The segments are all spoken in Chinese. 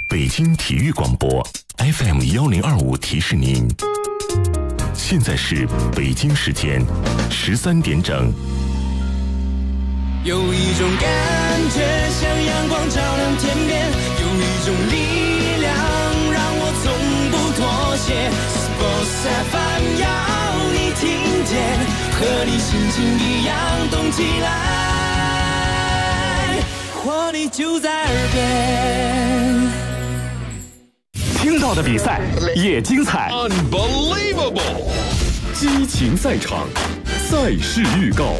北京体育广播 FM1025提示您，现在是北京时间13点整。 有一种感觉像阳光照亮天边，有一种力量让我从不妥协。Sports FM 要你听见，和你心情一样动起来，活力就在耳边。 听到的比赛也精彩 Unbelievable 激情赛场，赛事预告。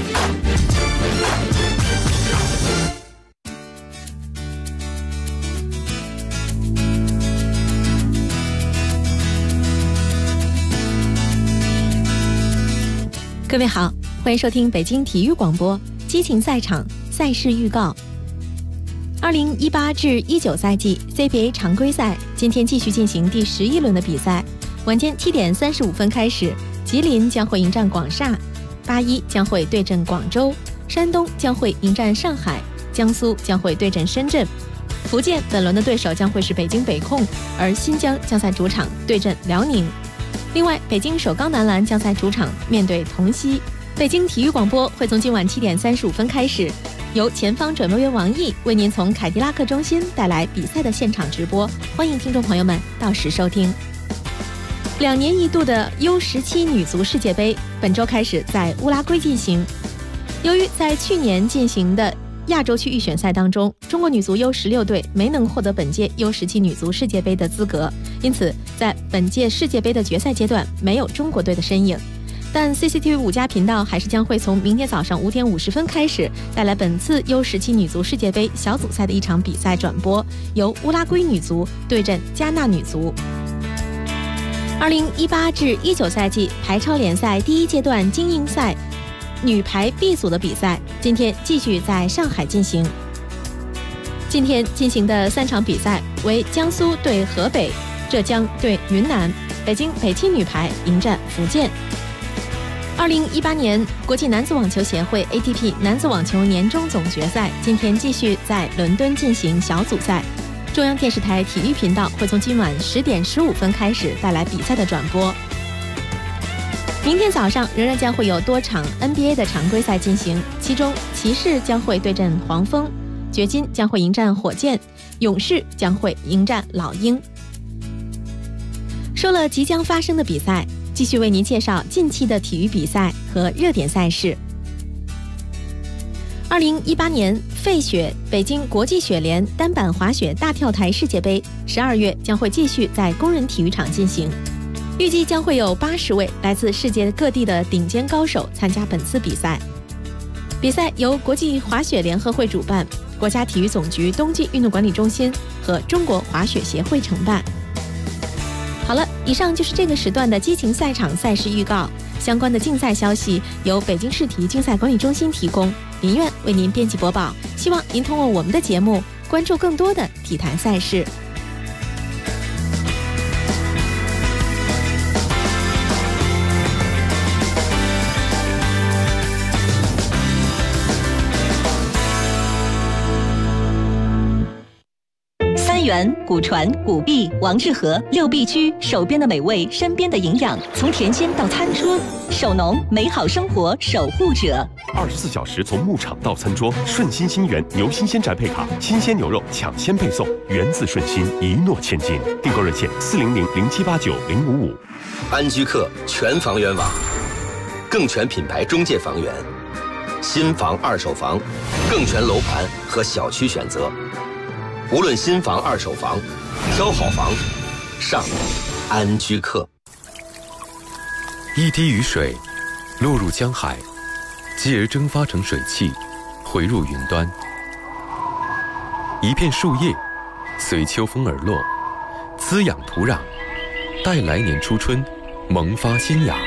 各位好，欢迎收听北京体育广播激情赛场赛事预告。2018至19赛季 CBA 常规赛今天继续进行第11轮的比赛，晚间7点35分开始，吉林将会迎战广厦，81将会对阵广州，山东将会迎战上海，江苏将会对阵深圳，福建本轮的对手将会是北京北控，而新疆将在主场对阵辽宁。另外，北京首钢男篮将在主场面对同曦。北京体育广播会从今晚7点35分开始，由前方转播员王毅为您从凯迪拉克中心带来比赛的现场直播，欢迎听众朋友们到时收听。2年一度的 U17 女足世界杯本周开始在乌拉圭进行。由于在去年进行的亚洲区预选赛当中，中国女足 U16 队没能获得本届 U17 女足世界杯的资格，因此在本届世界杯的决赛阶段没有中国队的身影。但 CCTV 5+频道还是将会从明天早上5点50分开始带来本次 U17 女足世界杯小组赛的一场比赛转播，由乌拉圭女足对阵加纳女足。2018至19赛季排超联赛第一阶段精英赛女排 B 组的比赛今天继续在上海进行。今天进行的3场比赛为江苏对河北，浙江对云南，北京北青女排迎战福建。2018年国际男子网球协会 ATP 男子网球年终总决赛今天继续在伦敦进行小组赛，中央电视台体育频道会从今晚10点15分开始带来比赛的转播。明天早上仍然将会有多场 NBA 的常规赛进行，其中骑士将会对阵黄蜂，掘金将会迎战火箭，勇士将会迎战老鹰。说了即将发生的比赛，继续为您介绍近期的体育比赛和热点赛事。2018年费雪北京国际雪联单板滑雪大跳台世界杯12月将会继续在工人体育场进行，预计将会有80位来自世界各地的顶尖高手参加本次比赛。比赛由国际滑雪联合会主办，国家体育总局冬季运动管理中心和中国滑雪协会承办。好了，以上就是这个时段的激情赛场赛事预告，相关的竞赛消息由北京市体育竞赛管理中心提供，林苑为您编辑播报，希望您通过我们的节目关注更多的体坛赛事。 古传、古币、王致和6必居，手边的美味，身边的营养，从甜鲜到餐桌，手农美好生活守护者。 24小时从牧场到餐桌，顺心新源牛新鲜宅配卡，新鲜牛肉抢先配送，源自顺心，一诺千金。订购热线400-0789-055。 安居客全房源网，更全品牌中介房源，新房、二手房，更全楼盘和小区选择。无论新房、二手房，挑好房，上安居客。 一滴雨水落入江海，继而蒸发成水汽，回入云端。一片树叶随秋风而落，滋养土壤，待来年初春萌发新芽。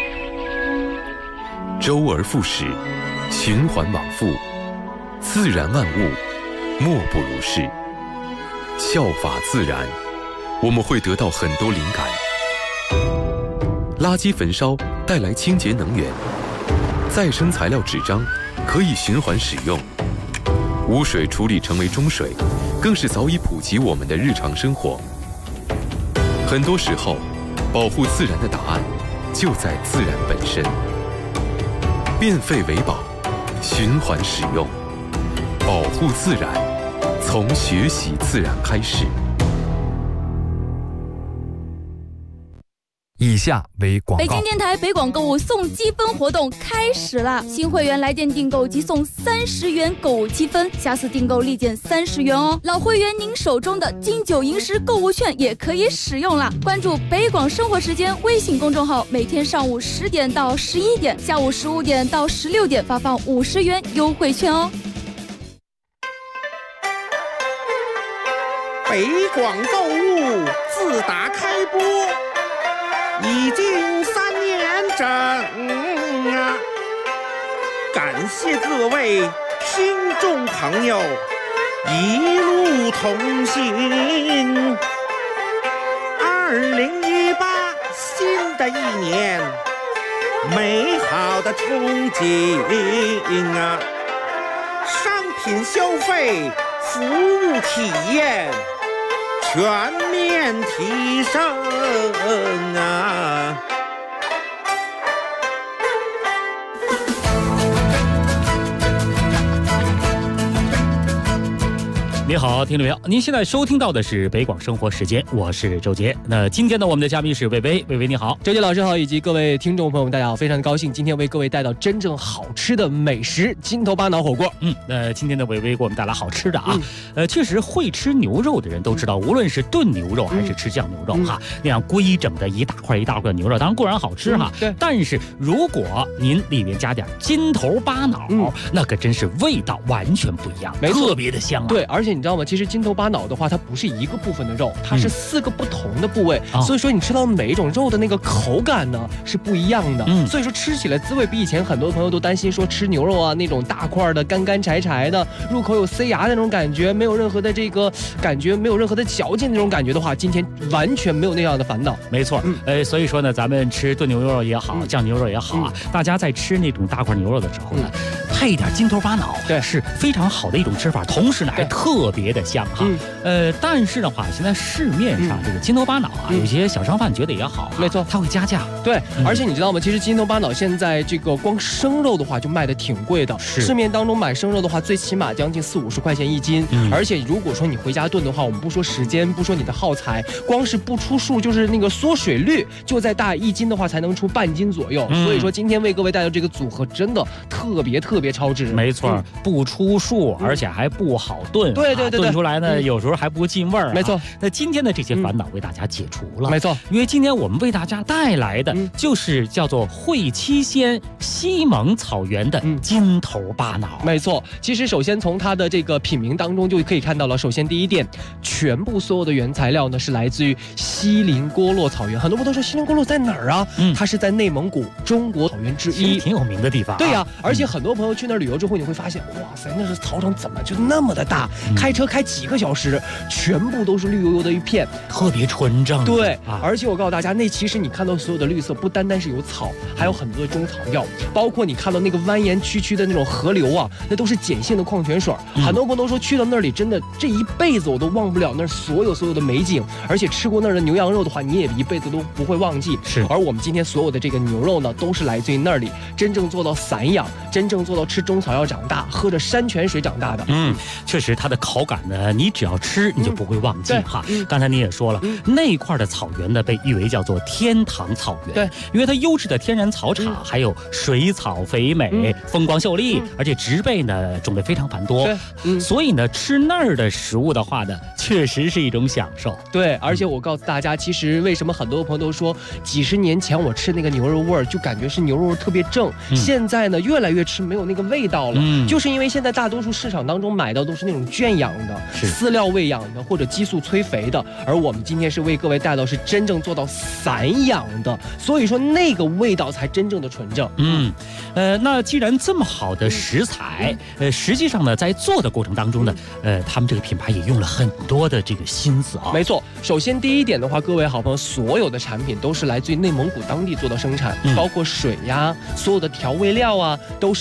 周而复始，循环往复，自然万物莫不如是。效法自然，我们会得到很多灵感。垃圾焚烧带来清洁能源，再生材料纸张可以循环使用， 污水处理成为中水，更是早已普及我们的日常生活。很多时候，保护自然的答案就在自然本身。变废为宝，循环使用，保护自然，从学习自然开始。 以下为广告。 北京电台北广购物送积分活动开始了，新会员来电订购即送30元购物积分，下次订购立减30元哦。老会员您手中的金九银十购物券也可以使用了。关注北广生活时间微信公众号，每天上午10点到11点，下午15点到16点发放50元优惠券哦。 北广购物自打开播已经3年整啊！感谢各位听众朋友一路同行。2018新的一年，美好的憧憬啊！商品消费、服务体验全面提升啊！ 你好，听众朋友，您现在收听到的是北广生活时间，我是周杰。那今天呢，我们的嘉宾是薇薇，薇薇你好， 周杰老师好，以及各位听众朋友们，大家好，非常的高兴，今天为各位带到真正好吃的美食——金头巴脑火锅。 那今天的薇薇给我们带来好吃的啊。确实会吃牛肉的人都知道，无论是炖牛肉还是吃酱牛肉哈，那样规整的一大块一大块的牛肉，当然固然好吃哈。 对。 但是如果您里面加点金头巴脑，那可真是味道完全不一样，特别的香啊。 对，而且你知道吗？其实金头巴脑的话，它不是一个部分的肉，它是4个不同的部位，所以说你吃到每一种肉的那个口感呢是不一样的。所以说吃起来滋味比以前很多朋友都担心说吃牛肉啊那种大块的干干柴柴的，入口有塞牙的那种感觉，没有任何的这个感觉，没有任何的嚼劲那种感觉的话，今天完全没有那样的烦恼。 没错，所以说呢，咱们吃炖牛肉也好，酱牛肉也好啊，大家在吃那种大块牛肉的时候呢，配一点金头巴脑，对，是非常好的一种吃法，同时呢还特别的香哈。但是的话，现在市面上这个金头巴脑啊，有些小商贩觉得也好， 没错， 它会加价。 对，而且你知道吗？其实金头巴脑现在这个光生肉的话就卖的挺贵的，市面当中买生肉的话，最起码将近40-50块钱1斤。而且如果说你回家炖的话，我们不说时间，不说你的耗材，光是不出数，就是那个缩水率，就在大1斤的话才能出半斤左右。所以说今天为各位带来这个组合真的特别超值。 没错，不出数，而且还不好炖。 对， 炖出来呢，有时候还不进味儿。 没错， 那今天的这些烦恼为大家解除了。 没错， 因为今天我们为大家带来的就是叫做会七鲜西蒙草原的金头巴脑。 没错，其实首先从它的这个品名当中就可以看到了，首先第一点，全部所有的原材料呢是来自于锡林郭勒草原。很多朋友都说锡林郭勒在哪儿啊？它是在内蒙古中国草原之一， 挺有名的地方。 对呀，而且很多朋友去那儿旅游之后，你会发现，哇塞，那是草场怎么就那么的大？开车开几个小时，全部都是绿油油的一片， 特别纯正。 对，而且我告诉大家，那其实你看到所有的绿色，不单单是有草，还有很多的中草药，包括你看到那个蜿蜒曲曲的那种河流啊，那都是碱性的矿泉水。很多朋友都说去到那里，真的这一辈子我都忘不了那所有的美景，而且吃过那儿的牛羊肉的话，你也一辈子都不会忘记。 是， 而我们今天所有的这个牛肉呢，都是来自于那里真正做到散养，真正做到吃中草药长大，喝着山泉水长大的。 确实它的口感呢，你只要吃你就不会忘记哈。刚才你也说了，那块的草原呢被誉为叫做天堂草原， 对， 因为它优质的天然草场，还有水草肥美，风光秀丽，而且植被呢种类非常繁多，所以呢吃那儿的食物的话呢，确实是一种享受。 对，而且我告诉大家，其实为什么很多朋友都说几十年前我吃那个牛肉味儿就感觉是牛肉特别正，现在呢越来越吃没有那个味道了，就是因为现在大多数市场当中买到都是那种圈养的、饲料喂养的或者激素催肥的，而我们今天是为各位带到是真正做到散养的，所以说那个味道才真正的纯正。 那既然这么好的食材，实际上呢在做的过程当中呢，他们这个品牌也用了很多的这个心思啊。 没错，首先第一点的话，各位好朋友，所有的产品都是来自于内蒙古当地做的生产，包括水呀，所有的调味料啊，都是来自于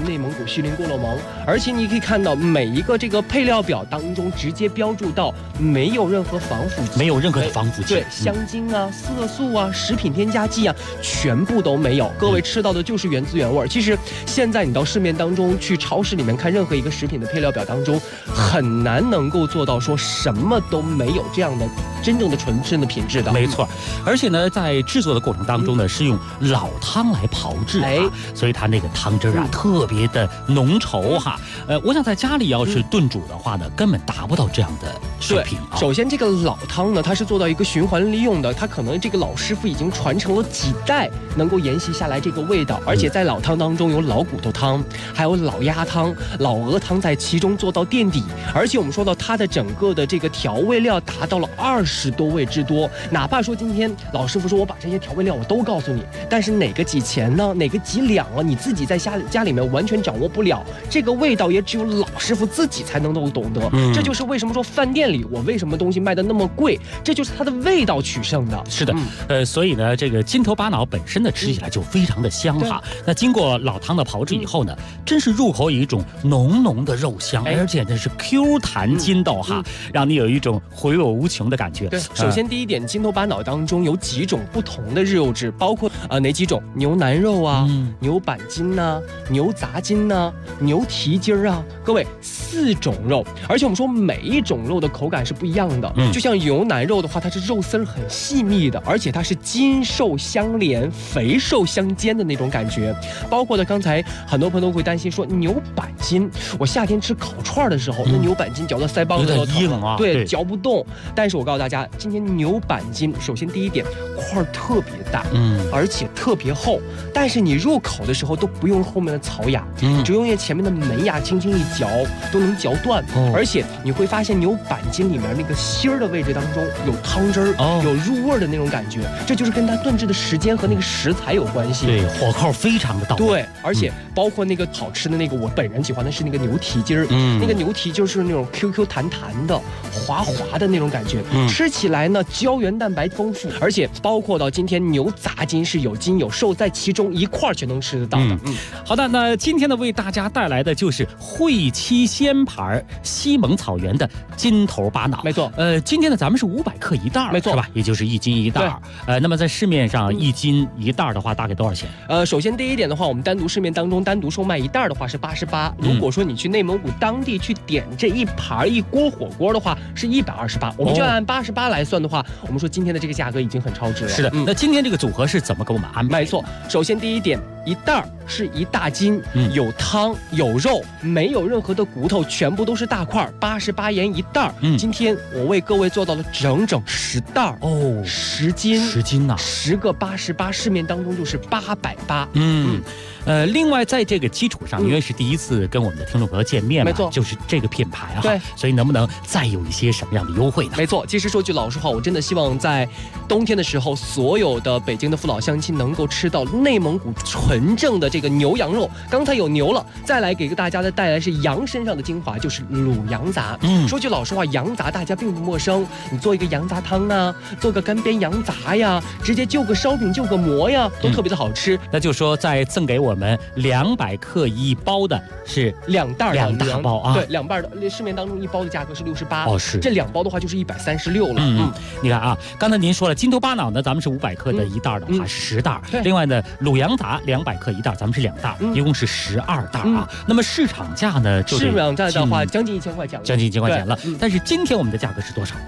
内蒙古锡林郭勒盟，而且你可以看到每一个这个配料表当中直接标注到没有任何防腐剂， 没有任何的防腐剂， 对，香精啊、色素啊、食品添加剂啊，全部都没有。各位吃到的就是原汁原味。其实现在你到市面当中去超市里面看任何一个食品的配料表当中，很难能够做到说什么都没有这样的真正的纯正的品质的。 没错，而且呢，在制作的过程当中呢，是用老汤来炮制所以它那个汤汁啊特别的浓稠哈。我想在家里要是炖煮的话呢，根本达不到这样的水平啊。 首先这个老汤呢，它是做到一个循环利用的，它可能这个老师傅已经传承了几代，能够沿袭下来这个味道。而且在老汤当中有老骨头汤，还有老鸭汤、老鹅汤在其中做到垫底。而且我们说到它的整个的这个调味料达到了20多味之多。哪怕说今天老师傅说我把这些调味料我都告诉你，但是哪个几钱呢？哪个几两啊？你自己在家里面完全掌握不了，这个味道也只有老师傅自己才能够懂得。这就是为什么说饭店里我为什么东西卖的那么贵，这就是它的味道取胜的。 是的，所以呢，这个筋头巴脑本身呢吃起来就非常的香哈。那经过老汤的炮制以后呢，真是入口有一种浓浓的肉香，而且呢是 Q 弹筋道哈，让你有一种回味无穷的感觉。 对，首先第一点，筋头巴脑当中有几种不同的肉质，包括哪几种？牛腩肉啊，牛板筋呐，牛杂筋呐，牛蹄筋啊，各位4种肉，而且我们说每一种肉的口感是不一样的。就像牛腩肉的话，它是肉丝很细密的，而且它是筋瘦相连、肥瘦相间的那种感觉。包括的刚才很多朋友都会担心说牛板筋，我夏天吃烤串的时候，那牛板筋嚼到腮帮子都硬啊， 对，嚼不动。但是我告诉大家，今天牛板筋，首先第一点，块特别大，而且特别厚，但是你入口的时候都不用后面的槽牙，只用前面的门牙轻轻一嚼都能嚼断。而且你会发现牛板筋里面那个芯儿的位置当中有汤汁儿，有入味的那种感觉，这就是跟它炖制的时间和那个食材有关系。 对，火候非常的到位。 对，而且包括那个好吃的那个，我本人喜欢的是那个牛蹄筋儿，那个牛蹄筋是那种 QQ 弹弹的、滑滑的那种感觉，吃起来呢胶原蛋白丰富，而且包括到今天牛杂筋是有筋有瘦在其中一块全能吃得到的。 好的，那今天呢为大家带来的就是汇七鲜牌西蒙草原的筋头巴脑。 没错， 今天呢咱们是500克一袋， 没错， 是吧？也就是1斤1袋。那么在市面上1斤1袋的话，大概多少钱？ 首先第一点的话，我们单独市面当中单独售卖一袋的话是88，如果说你去内蒙古当地去点这一盘一锅火锅的话是128，我们就按88来算的话，我们说今天的这个价格已经很超值了。 是的，那今天这个组合是怎么给我们安排？ 没错，首先第一点，一袋是1大斤，有汤有肉，没有任何的骨头，全部都是大块，88元一袋。今天我为各位做到了整整10袋，10斤呐，10个88，市面当中就是880。 另外在这个基础上，因为是第一次跟我们的听众朋友见面嘛， 没错， 就是这个品牌对， 所以能不能再有一些什么样的优惠呢？ 没错，其实说句老实话，我真的希望在冬天的时候，所有的北京的父老乡亲能够吃到内蒙古纯正的这个牛羊肉。刚才有牛了，再来给大家的带来是羊身上的精华，就是卤羊杂。说句老实话，羊杂大家并不陌生，你做一个羊杂汤啊，做个干煸羊杂呀，直接就个烧饼就个馍呀，都特别的好吃。 那就说再赠给我们200克一包的是 2袋 2大包啊， 对，2袋的，市面当中一包的价格是68， 是这2包的话就是136了。 你看啊，刚才您说了筋头巴脑呢，咱们是500克的一袋的话是10袋，另外呢卤羊杂200克一袋，咱们是2袋，一共是12袋啊。那么市场价呢， 市场价的话将近1000块钱了， 将近1000块钱了。但是今天我们的价格是多少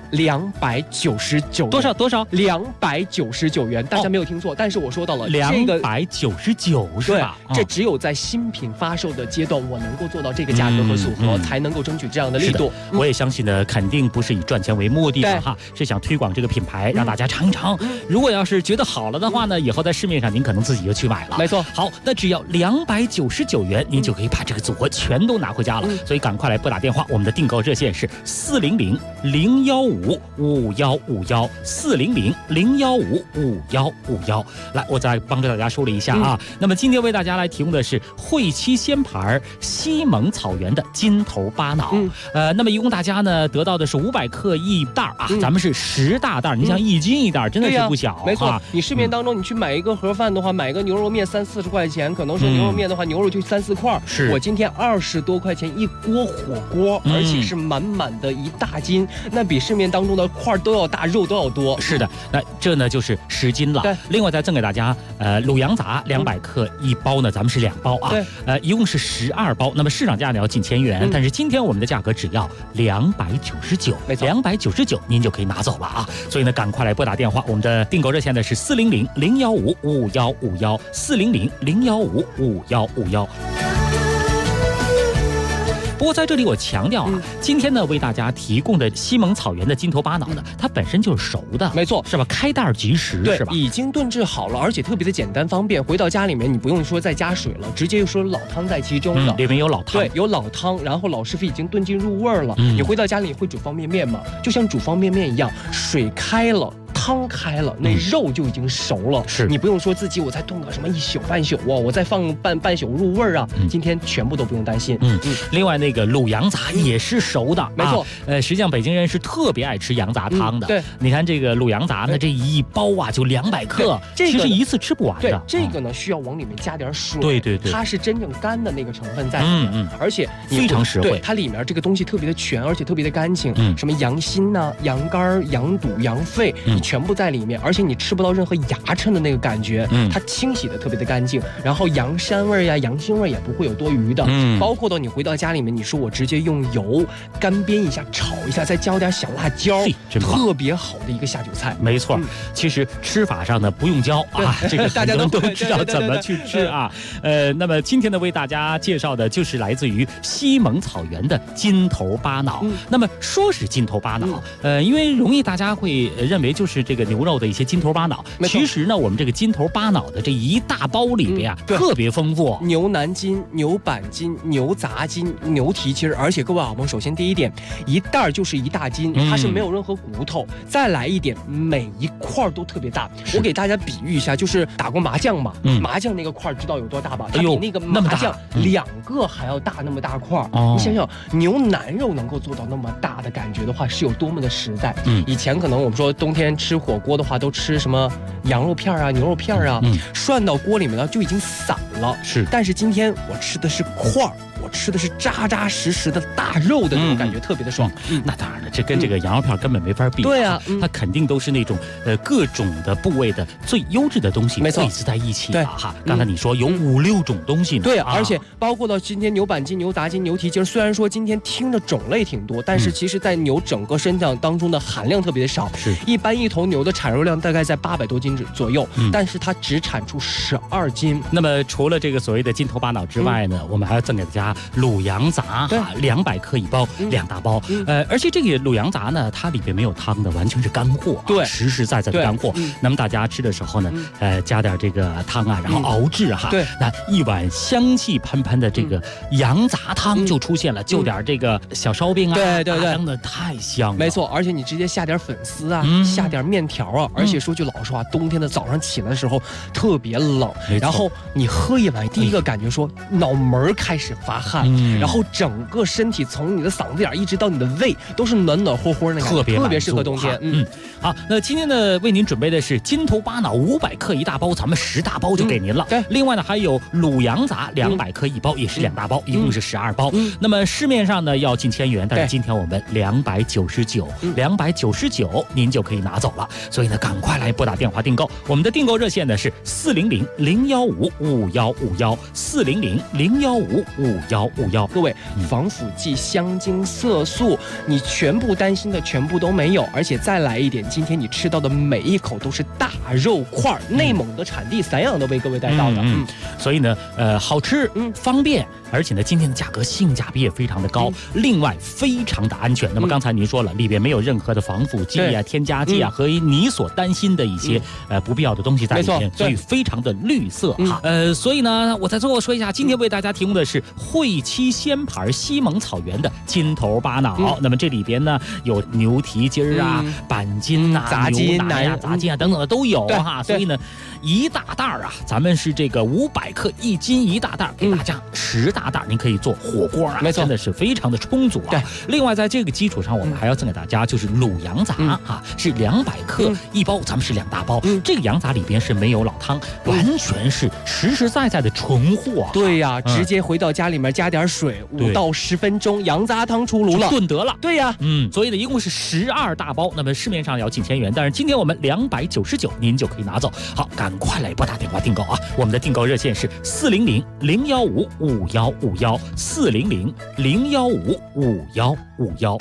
？299， 多少 ？299元，大家没有听错，但是我说到了 299是吧？ 这只有在新品发售的阶段，我能够做到这个价格和组合，才能够争取这样的力度。 我也相信呢，肯定不是以赚钱为目的的哈，是想推广这个品牌，让大家尝一尝。如果要是觉得好了的话呢，以后在市面上您可能自己就去买了。 没错， 好，那只要299元，您就可以把这个组合全都拿回家了。所以赶快来拨打电话，我们的订购热线是400-015-5151，400-015-5151。来，我再帮着大家说了一下啊。那么今天为大家来提供的是汇七鲜牌西蒙草原的筋头巴脑。那么一共大家呢得到的是500克一袋啊，咱们是10大袋，你像1斤一袋，真的是不小。 没错，你市面当中你去买一个盒饭的话，买个牛肉面3-4 40块钱，可能说牛肉面的话，牛肉就3、4块。 是我今天20多块钱一锅火锅，而且是满满的一大斤，那比市面当中的块都要大，肉都要多。 是的，那这呢就是10斤了。 对， 另外再赠给大家卤羊杂200克一包呢，咱们是2包啊。 对， 一共是12包，那么市场价呢要近1000元，但是今天我们的价格只要299， 没错 ，299您就可以拿走了啊。所以呢，赶快来拨打电话，我们的订购热线呢是400-015-5151，400-015-5151。不过在这里我强调啊，今天呢为大家提供的西蒙草原的金头巴脑呢，它本身就是熟的， 没错， 是吧？开袋即食， 对， 是吧？ 已经炖制好了，而且特别的简单方便。回到家里面，你不用说再加水了，直接就说老汤在其中了， 里面有老汤， 对，有老汤，然后老师傅已经炖进入味儿了。你回到家里会煮方便面吗？就像煮方便面一样，水开了。汤开了，那肉就已经熟了。 是你不用说自己我再炖个什么1宿半宿哦，我再放半宿入味儿啊。今天全部都不用担心。 另外那个卤羊杂也是熟的， 没错。 实际上北京人是特别爱吃羊杂汤的。 对， 你看这个卤羊杂呢，这一包啊就200克，其实一次吃不完的。 对，这个呢需要往里面加点水。 对， 它是真正干的那个成分在里面。而且非常实惠。 对，它里面这个东西特别的全，而且特别的干净。什么羊心呐、羊肝、羊肚、羊肺，你全部在里面，而且你吃不到任何牙碜的那个感觉。它清洗的特别的干净，然后羊膻味呀、羊腥味也不会有多余的。包括到你回到家里面，你说我直接用油干煸一下、炒一下，再浇点小辣椒，特别好的一个下酒菜。 没错，其实吃法上呢不用教啊，这个大家都知道怎么去吃啊。那么今天呢为大家介绍的就是来自于西蒙草原的金头巴脑。那么说是金头巴脑，因为容易大家会认为就是这个牛肉的一些金头巴脑，其实呢我们这个金头巴脑的这一大包里边啊特别丰富， 牛腩筋、牛板筋、牛杂筋、牛蹄筋，而且各位好朋友，首先第一点，一袋就是一大斤，它是没有任何骨头。再来一点，每一块都特别大。我给大家比喻一下，就是打过麻将嘛，麻将那个块知道有多大吧？它比那个麻将2个还要大那么大块。你想想，牛腩肉能够做到那么大的感觉的话，是有多么的实在。以前可能我们说冬天吃火锅的话，都吃什么羊肉片啊、牛肉片啊，涮到锅里面呢就已经散了。但是今天我吃的是块儿。我吃的是扎扎实实的大肉的那种感觉，特别的爽。 那当然了，这跟这个羊肉片根本没法比。 对啊， 它肯定都是那种各种的部位的最优质的东西汇集在一起的哈。刚才你说有5、6种东西呢。 对，而且包括到今天牛板筋、牛杂筋、牛蹄筋，虽然说今天听着种类挺多，但是其实在牛整个身上当中的含量特别的少。一般一头牛的产肉量大概在800多斤左右，但是它只产出12斤。 那么除了这个所谓的金头巴脑之外呢，我们还要赠给大家卤羊杂，200克一包，2大包。而且这个卤羊杂呢，它里边没有汤的，完全是干货， 对， 实实在在的干货。那么大家吃的时候呢，加点这个汤啊，然后熬制哈， 对， 那一碗香气喷喷的这个羊杂汤就出现了，就点这个小烧饼啊， 对， 真的太香了。 没错，而且你直接下点粉丝啊，下点面条啊，而且说句老实话，冬天的早上起来的时候特别冷，然后你喝一碗，第一个感觉说脑门开始发汗。然后整个身体从你的嗓子眼一直到你的胃都是暖暖和和的感觉，特别适合冬天。 好，那今天呢为您准备的是金头巴脑500克一大包，咱们10大包就给您了。另外呢还有卤羊杂200克一包，也是2大包，一共是12包。那么市面上呢要近1000元，但是今天我们299您就可以拿走了。所以呢赶快来拨打电话订购，我们的订购热线呢是400-015-5151，400-015-5151。 各位，防腐剂、香精、色素，你全部担心的全部都没有，而且再来一点，今天你吃到的每一口都是大肉块，内蒙的产地散养的为各位带到的。 所以呢，好吃，方便，而且呢，今天的价格性价比也非常的高，另外非常的安全。那么刚才您说了，里边没有任何的防腐剂啊、添加剂啊和你所担心的一些不必要的东西在里面，所以非常的绿色哈。所以呢，我在最后说一下，今天为大家提供的是会贵期鲜牌西蒙草原的金头巴脑。那么这里边呢有牛蹄筋啊、板筋啊、 杂筋啊、杂筋啊等等的都有哈。所以呢，一大袋啊，咱们是这个500克1斤1大袋，给大家10大袋，您可以做火锅啊， 没错， 真的是非常的充足啊。 对， 另外在这个基础上，我们还要赠给大家就是卤羊杂啊，是200克1包，咱们是2大包。这个羊杂里边是没有老汤，完全是实实在在的纯货。 对呀，直接回到家里面加点水，5到10分钟，羊杂汤出炉了， 炖得了。 对呀， 所以呢，一共是12大包，那么市面上要近1000元，但是今天我们299，您就可以拿走。好，赶快来拨打电话订购啊！我们的订购热线是400-015-5151，400-015-5151。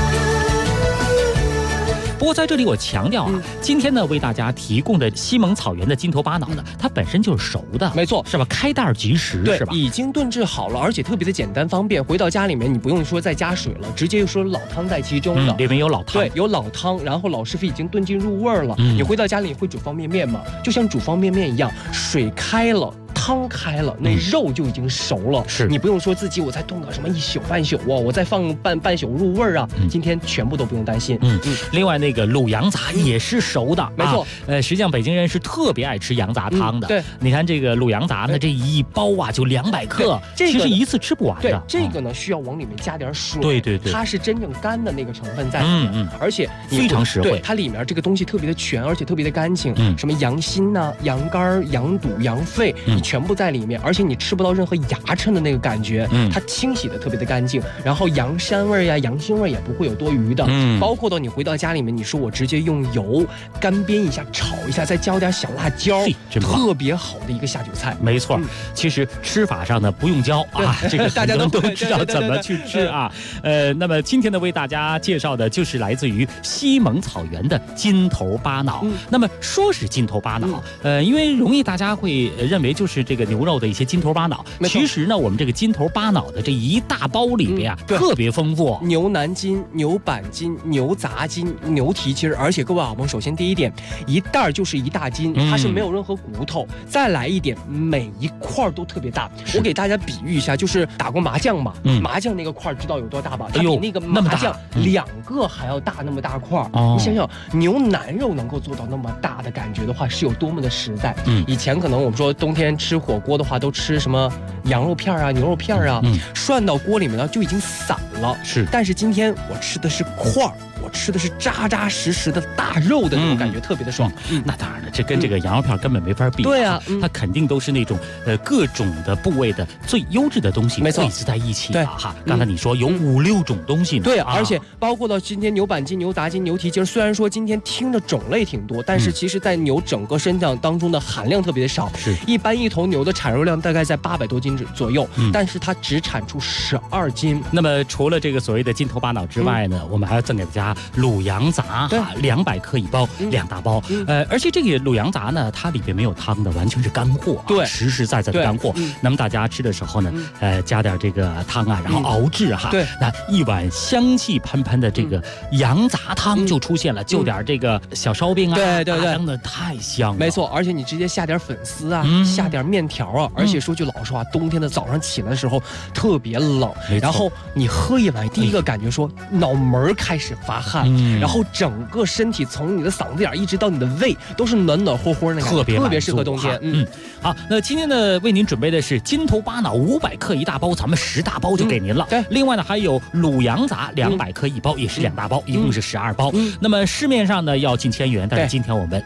不过在这里我强调啊，今天呢为大家提供的西蒙草原的金头巴脑呢，它本身就是熟的， 没错， 是吧？开袋即食， 对， 是吧？ 已经炖制好了，而且特别的简单方便。回到家里面，你不用说再加水了，直接就说老汤在其中了， 里面有老汤， 对，有老汤，然后老师傅已经炖进入味儿了。你回到家里会煮方便面吗？就像煮方便面一样，水开了。汤开了，那肉就已经熟了。 是你不用说自己我再炖个什么1宿半宿啊，我再放半宿入味儿啊。今天全部都不用担心。 另外那个卤羊杂也是熟的， 没错。 实际上北京人是特别爱吃羊杂汤的。 对， 你看这个卤羊杂呢，这一包啊就200克，其实一次吃不完的。 对，这个呢需要往里面加点水。 对， 它是真正干的那个成分在里面。而且非常实惠。 对，它里面这个东西特别的全，而且特别的干净。什么羊心呐、羊肝、羊肚、羊肺，你全部在里面。而且你吃不到任何牙碜的那个感觉，它清洗的特别的干净，然后羊膻味呀、羊腥味也不会有多余的，包括到你回到家里面，你说我直接用油干煸一下、炒一下，再浇点小辣椒，特别好的一个下酒菜。 没错，其实吃法上呢不用教啊，这个大家都知道怎么去吃啊。那么今天呢为大家介绍的就是来自于西蒙草原的金头巴脑。那么说是金头巴脑，因为容易大家会认为就是这个牛肉的一些金头巴脑，其实呢，我们这个金头巴脑的这一大包里边啊，特别丰富， 牛腩筋、牛板筋、牛杂筋、牛蹄筋，而且各位好朋友，首先第一点，一袋就是1大斤，它是没有任何骨头。再来一点，每一块都特别大。我给大家比喻一下，就是打过麻将嘛，麻将那个块知道有多大吧？它比那个麻将2个还要大，那么大块。你想想，牛腩肉能够做到那么大的感觉的话，是有多么的实在。以前可能我们说冬天吃火锅的话，都吃什么羊肉片啊、牛肉片啊，涮到锅里面呢就已经散了。 是， 但是今天我吃的是块儿。我吃的是扎扎实实的大肉的那种感觉，特别的爽。 那当然了，这跟这个羊肉片根本没法比。 对啊， 它肯定都是那种各种的部位的最优质的东西汇集在一起。 对哈，刚才你说有5、6种东西呢。 对，而且包括到今天牛板筋、牛杂筋、牛蹄筋，虽然说今天听着种类挺多，但是其实在牛整个身量当中的含量特别的少。 是， 一般一头牛的产肉量大概在800多斤左右，但是它只产出12斤。 那么除了这个所谓的金头巴脑之外呢，我们还要赠给大家卤羊杂，200克1包，2大包。而且这个卤羊杂呢，它里边没有汤的，完全是干货， 对， 实实在在的干货。那么大家吃的时候呢，加点这个汤啊，然后熬制哈， 对， 那一碗香气喷喷的这个羊杂汤就出现了，就点这个小烧饼啊， 对， 真的太香了。 没错，而且你直接下点粉丝啊，下点面条啊，而且说句老实话，冬天的早上起来的时候特别冷，然后你喝一碗，第一个感觉说脑门开始发汗。然后整个身体从你的嗓子眼一直到你的胃都是暖暖和和的感觉，特别适合冬天。 好，那今天呢为您准备的是金头巴脑500克1大包，咱们10大包就给您了。 对， 另外呢还有卤羊杂200克1包，也是2大包，一共是12包。那么市面上呢要近1000元，但是今天我们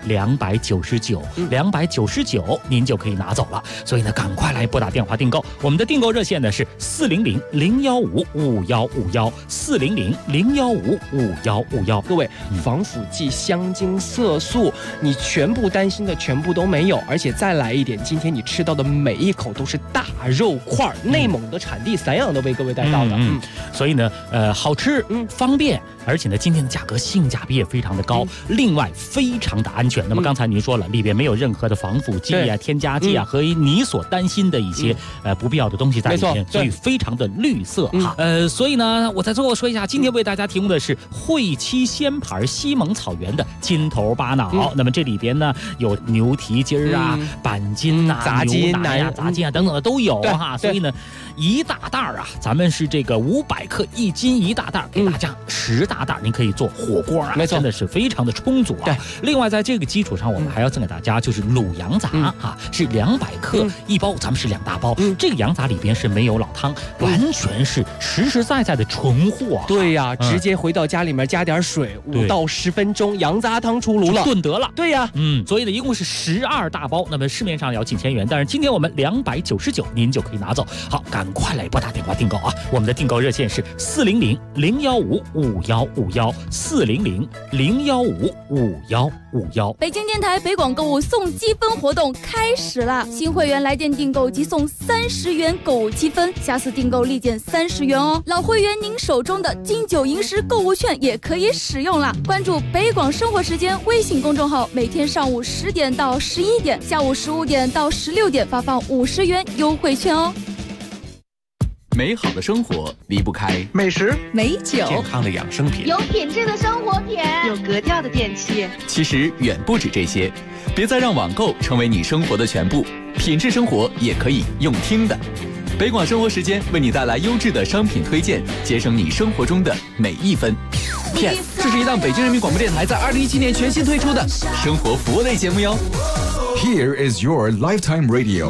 299，299您就可以拿走了。所以呢赶快来拨打电话订购，我们的订购热线呢是400-015-5151，400-015-5151。 各位，防腐剂、香精、色素，你全部担心的全部都没有，而且再来一点，今天你吃到的每一口都是大肉块，内蒙的产地散养的为各位带到的。 所以呢，好吃，方便，而且呢，今天的价格性价比也非常的高，另外非常的安全。那么刚才您说了，里边没有任何的防腐剂啊、添加剂啊和你所担心的一些不必要的东西在里面，所以非常的绿色哈。所以所以呢，我在最后说一下，今天为大家提供的是汇七鲜牌西蒙草原的金头巴脑。那么这里边呢有牛蹄筋啊、板筋啊、 杂筋、 牛腩呀、杂筋啊等等的都有哈。所以呢，一大袋啊，咱们是这个500克1斤1大袋，给大家10大袋，您可以做火锅啊， 没错， 真的是非常的充足啊。另外在这个基础上，我们还要赠给大家就是卤羊杂啊，是200克1包，咱们是2大包。这个羊杂里边是没有老汤，完全是实实在在的纯货。 对呀，直接回到家里面加点水，5到10分钟，羊杂汤出炉了， 炖得了。 对呀， 所以呢，一共是12大包，那么市面上要近1000元，但是今天我们299，您就可以拿走。好，赶快来拨打电话订购啊！我们的订购热线是400-015-5151，400-015-5151。 北京电台北广购物送积分活动开始了，新会员来电订购即送30元购物积分，下次订购立减30元哦。老会员，您手中的金九银十购物券也可以使用了。关注北广生活时间微信公众号，每天上午10点到11点，下午15点到16点发放50元优惠券哦。 美好的生活离不开美食、 美酒、 健康的养生品、 有品质的生活品、 有格调的电器。 其实远不止这些，别再让网购成为你生活的全部，品质生活也可以用听的。北广生活时间为你带来优质的商品推荐，节省你生活中的每一分。PS， 这是一档北京人民广播电台在2017年全新推出的生活服务类节目哟。 Here is your lifetime radio。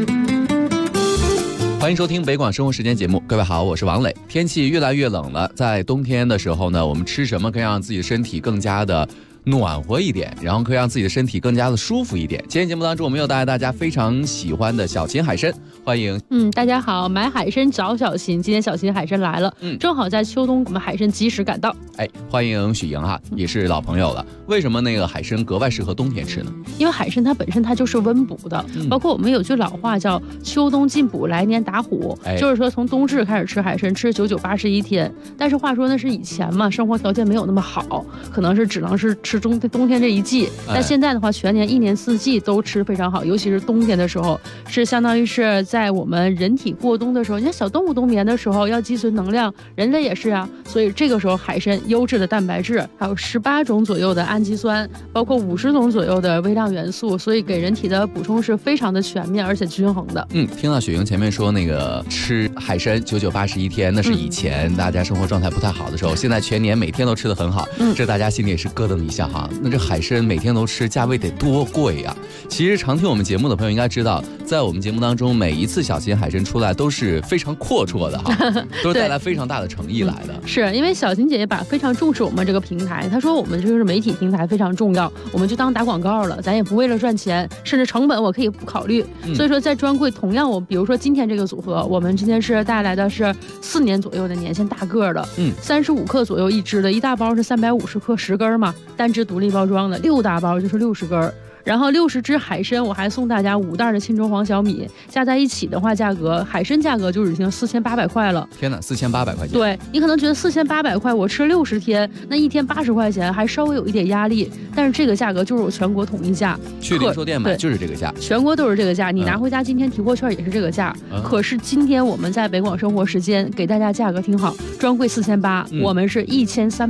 欢迎收听北广生活时间节目，各位好，我是王磊。天气越来越冷了，在冬天的时候呢，我们吃什么可以让自己的身体更加的暖和一点，然后可以让自己的身体更加的舒服一点。今天节目当中，我们又带来大家非常喜欢的小秦海参，欢迎。 大家好，买海参找小秦，今天小秦海参来了，正好在秋冬，我们海参及时赶到。 欢迎许莹哈，也是老朋友了。为什么那个海参格外适合冬天吃呢？ 因为海参它本身它就是温补的，包括我们有句老话叫秋冬进补，来年打虎，就是说从冬至开始吃海参，吃99、81天。但是话说那是以前嘛，生活条件没有那么好，可能是只能是吃冬天这一季。但现在的话，全年1年4季都吃非常好，尤其是冬天的时候，是相当于是在我们人体过冬的时候，你看小动物冬眠的时候要积存能量，人类也是啊，所以这个时候海参优质的蛋白质，还有18种左右的氨基酸，包括50种左右的微量元素，所以给人体的补充是非常的全面而且均衡的。 听到雪莹前面说那个吃海参99、81天，那是以前大家生活状态不太好的时候，现在全年每天都吃得很好，这大家心里也是咯噔一下哈。那这海参每天都吃，价位得多贵呀！其实常听我们节目的朋友应该知道，在我们节目当中，每一次小秦海参出来都是非常阔绰的哈，都是带来非常大的诚意来的。 是因为小秦姐姐非常重视我们这个平台，她说我们就是媒体平台非常重要，我们就当打广告了，咱也不为了赚钱，甚至成本我可以不考虑。所以说在专柜同样比如说今天这个组合，我们今天是带来的是4年左右的年限大个的，35克左右一支的，一大包是350克10根嘛，单支独立包装的，6大包就是60根。然后60只海参，我还送大家5袋的沁州黄小米，加在一起的话，海参价格就已经4800块了。 天哪，4800块钱！ 对，你可能觉得4800块，我吃60天，那一天80块钱，还稍微有一点压力。但是这个价格就是我全国统一价， 去零售店买就是这个价， 全国都是这个价。你拿回家今天提货券也是这个价。可是今天我们在北广生活时间给大家价格挺好，专柜4800，我们是1380。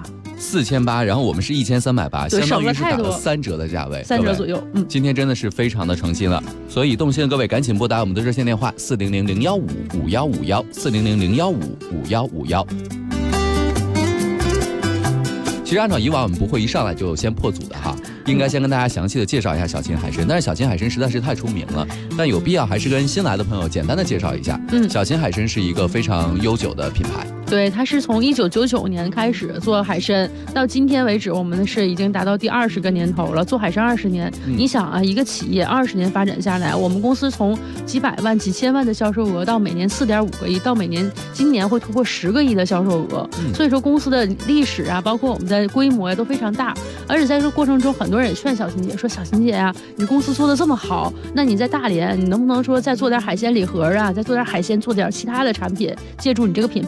4800，然后我们是1380，相当于是打了3折的价位，3 折左右。 今天真的是非常的诚心了，所以动心的各位赶紧拨打我们的热线电话400-015-5151，400-015-5151。其实按照以往我们不会一上来就先破组的哈，应该先跟大家详细的介绍一下小秦海参，但是小秦海参实在是太出名了，但有必要还是跟新来的朋友简单的介绍一下。小秦海参是一个非常悠久的品牌。 对，它是从1999年开始做海参，到今天为止，我们是已经达到第20个年头了，做海参20年。你想啊，一个企业20年发展下来，我们公司从几百万、几千万的销售额，到每年4.5个亿，到今年会突破10个亿的销售额。所以说公司的历史啊，包括我们的规模呀，都非常大。而且在这个过程中，很多人也劝小秦姐说：“小秦姐呀，你公司做的这么好，那你在大连，你能不能说再做点海鲜礼盒啊，再做点海鲜，做点其他的产品，借助你这个品牌把公司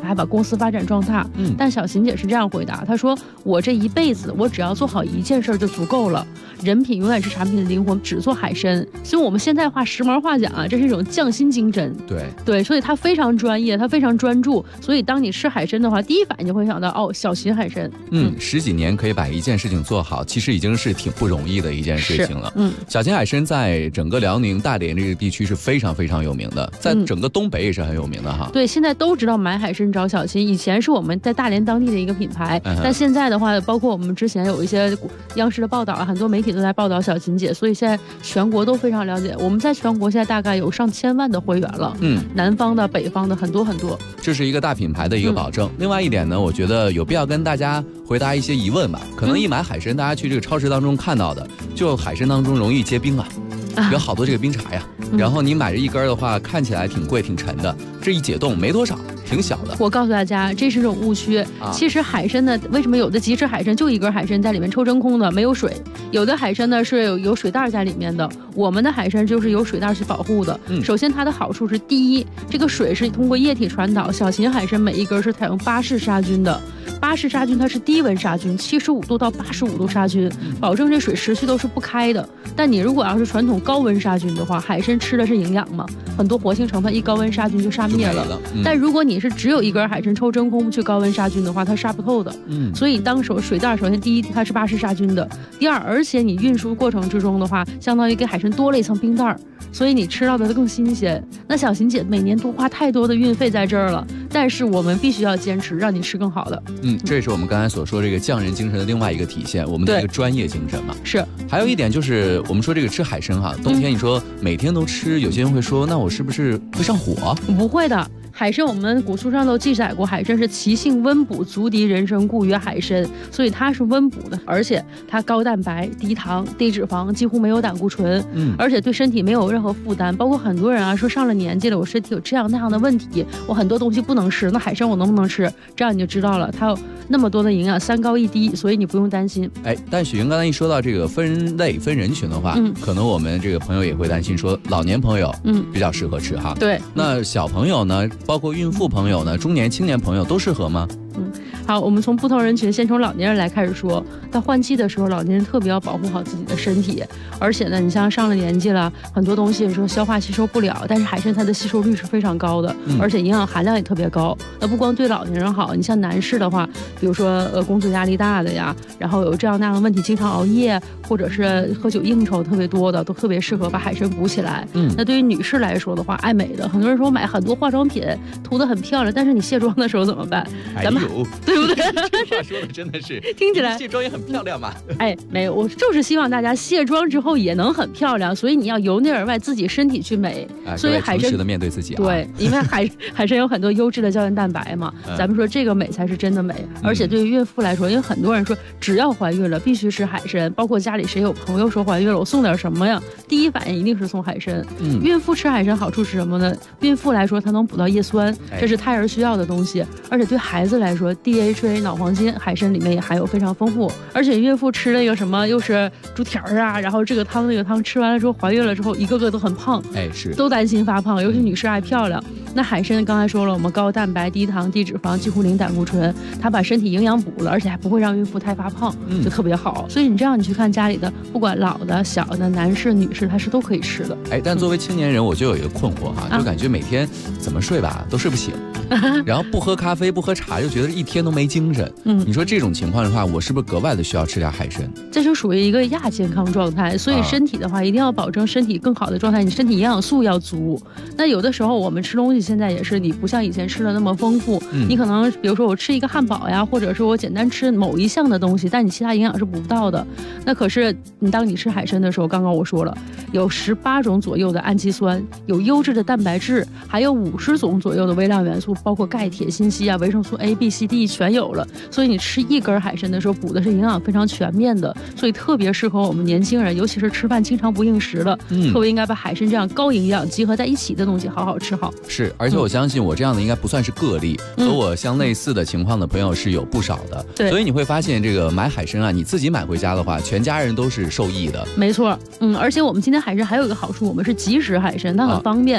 司发展壮大。但小琴姐是这样回答，她说我这一辈子我只要做好一件事就足够了，人品永远是产品的灵魂，只做海参。所以我们现在话时髦话讲啊，这是一种匠心精神。对，所以他非常专业，他非常专注。所以当你吃海参的话，第一反应就会想到哦，小琴海参。 10几年可以把一件事情做好，其实已经是挺不容易的一件事情了。小琴海参在整个辽宁大连这个地区是非常非常有名的，在整个东北也是很有名的哈。 对，现在都知道买海参找小琴，以前是我们在大连当地的一个品牌，但现在的话，包括我们之前有一些央视的报道啊，很多媒体都在报道小琴姐，所以现在全国都非常了解。我们在全国现在大概有上千万的会员了，南方的、北方的很多很多， 这是一个大品牌的一个保证。另外一点呢，我觉得有必要跟大家回答一些疑问吧。可能一买海参，大家去这个超市当中看到的，就海参当中容易结冰啊，有好多这个冰碴呀，然后你买这一根的话，看起来挺贵挺沉的，这一解冻没多少，挺小的。 我告诉大家，这是种误区。其实海参呢，为什么有的即食海参就一根海参在里面抽真空的，没有水；有的海参呢是有水袋在里面的。我们的海参就是有水袋去保护的。首先它的好处是，第一，这个水是通过液体传导。小琴海参每一根是采用巴氏杀菌的。巴氏杀菌它是低温杀菌，75度到85度杀菌，保证这水持续都是不开的。但你如果要是传统高温杀菌的话，海参吃的是营养嘛，很多活性成分一高温杀菌就杀灭了。但如果你是只有一根海参抽真空去高温杀菌的话，它杀不透的。所以当水袋首先第一它是巴氏杀菌的，第二，而且你运输过程之中的话，相当于给海参多了一层冰袋，所以你吃到的更新鲜。那小琴姐每年多花太多的运费在这儿了，但是我们必须要坚持，让你吃更好的。 这也是我们刚才所说这个匠人精神的另外一个体现，我们的一个专业精神嘛。 是。 还有一点就是我们说这个吃海参哈，冬天你说每天都吃，有些人会说那我是不是会上火？ 不会的。海参我们古书上都记载过，海参是其性温补，足敌人参，故曰海参。所以它是温补的，而且它高蛋白、低糖、低脂肪，几乎没有胆固醇，而且对身体没有任何负担。包括很多人啊说上了年纪了，我身体有这样那样的问题，我很多东西不能吃，那海参我能不能吃？这样你就知道了，它有那么多的营养，3高1低，所以你不用担心。 但许云刚才一说到这个分类分人群的话，可能我们这个朋友也会担心说，老年朋友比较适合吃哈。 对， 那小朋友呢？包括孕妇朋友呢，中年青年朋友都适合吗？ 好，我们从不同人群，先从老年人来开始说。到换季的时候，老年人特别要保护好自己的身体，而且呢，你像上了年纪了，很多东西你说消化吸收不了，但是海参它的吸收率是非常高的，而且营养含量也特别高。那不光对老年人好，你像男士的话，比如说工作压力大的呀，然后有这样那样的问题，经常熬夜或者是喝酒应酬特别多的，都特别适合把海参补起来。那对于女士来说的话，爱美的，很多人说买很多化妆品涂得很漂亮，但是你卸妆的时候怎么办？咱们对不对？ 这话说的真的是听起来卸妆也很漂亮嘛。 没有，我就是希望大家卸妆之后也能很漂亮，所以你要由内而外自己身体去美。所以海参诚实的面对自己啊。 对，因为海参有很多优质的胶原蛋白嘛，咱们说这个美才是真的美。而且对于孕妇来说，因为很多人说只要怀孕了必须吃海参，包括家里谁有朋友说怀孕了，我送点什么呀？第一反应一定是送海参。孕妇吃海参好处是什么呢？孕妇来说，它能补到叶酸，这是胎儿需要的东西。而且对孩子来说 ，DHA 脑黄金海参里面也含有非常丰富。而且孕妇吃那个什么又是猪蹄儿啊，然后这个汤那个汤吃完了之后，怀孕了之后一个个都很胖， 是都担心发胖，尤其女士爱漂亮。那海参刚才说了，我们高蛋白、低糖、低脂肪，几乎零胆固醇，它把身体营养补了，而且还不会让孕妇太发胖，就特别好。所以你这样你去看家里的，不管老的、小的、男士、女士，它是都可以吃的。 但作为青年人，我就有一个困惑哈，就感觉每天怎么睡吧都睡不醒，然后不喝咖啡、不喝茶，就觉得一天都没精神。你说这种情况的话，我是不是格外的需要吃点海参？ 这就属于一个亚健康状态，所以身体的话一定要保证身体更好的状态，你身体营养素要足。那有的时候我们吃东西现在也是，你不像以前吃的那么丰富，你可能比如说我吃一个汉堡呀，或者是我简单吃某一项的东西，但你其他营养是补不到的。那可是当你吃海参的时候，刚刚我说了，有18种左右的氨基酸，有优质的蛋白质，还有50种左右的微量元素，包括钙、铁、锌、硒啊，维生素 A、B、C、D 全有了。所以你吃一根海参的时候，补的是营养非常全面的，所以特别适合我们年轻人，尤其是吃饭经常不应时的，特别应该把海参这样高营养集合在一起的东西好好吃好。 是，而且我相信我这样的应该不算是个例，和我相类似的情况的朋友是有不少的。 对， 所以你会发现这个买海参啊，你自己买回家的话，全家人都是受益的。 没错，而且我们今天海参还有一个好处，我们是即食海参，它很方便。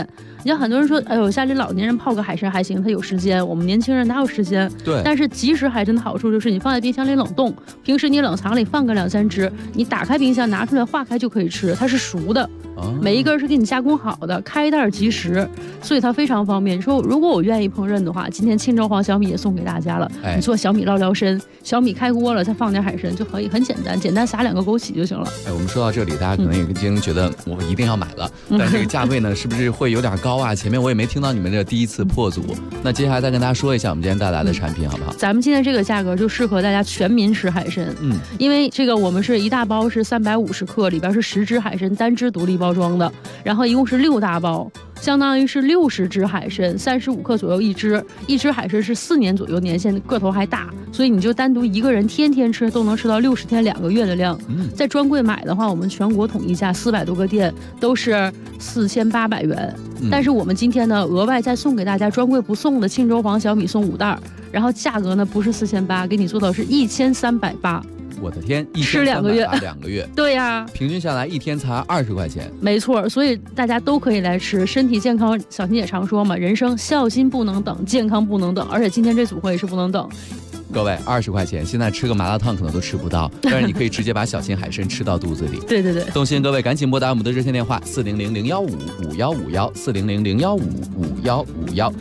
你像很多人说，哎呦，家里老年人泡个海参还行，他有时间，我们年轻人哪有时间？ 对。 但是即食海参的好处就是你放在冰箱里冷冻，平时你冷藏里放个2-3只，你打开冰箱拿出来化开就可以吃，它是熟的。每一根是给你加工好的，开袋即食，所以它非常方便。说如果我愿意烹饪的话，今天清粥黄小米也送给大家了。你做小米捞撩参，小米开锅了，再放点海参就可以，很简单，简单撒2个枸杞就行了。 我们说到这里，大家可能已经觉得我一定要买了，但这个价位呢，是不是会有点高啊？前面我也没听到你们这第一次破组，那接下来再跟大家说一下我们今天带来的产品好不好？ 咱们今天这个价格就适合大家全民吃海参，因为这个我们是一大包是350克，里边是10只海参单只独立包装的。然后一共是6大包，相当于是60只海参，35克左右一只。一只海参是4年左右年限，个头还大，所以你就单独一个人天天吃都能吃到60天2个月的量。在专柜买的话，我们全国统一价400多个店都是4800元。但是我们今天呢，额外再送给大家专柜不送的庆州黄小米送5袋，然后价格呢不是4800，给你做到是1380。 我的天， 吃2个月 ，2个月， 对呀， 平均下来一天才20块钱， 没错，所以大家都可以来吃，身体健康。小琴也常说嘛，人生孝心不能等，健康不能等，而且今天这组合也是不能等。 各位，20块钱，现在吃个麻辣烫可能都吃不到，但是你可以直接把小秦海参吃到肚子里。 对对对， 动心各位赶紧拨打我们的热线电话400-015-5151，400-015-5151。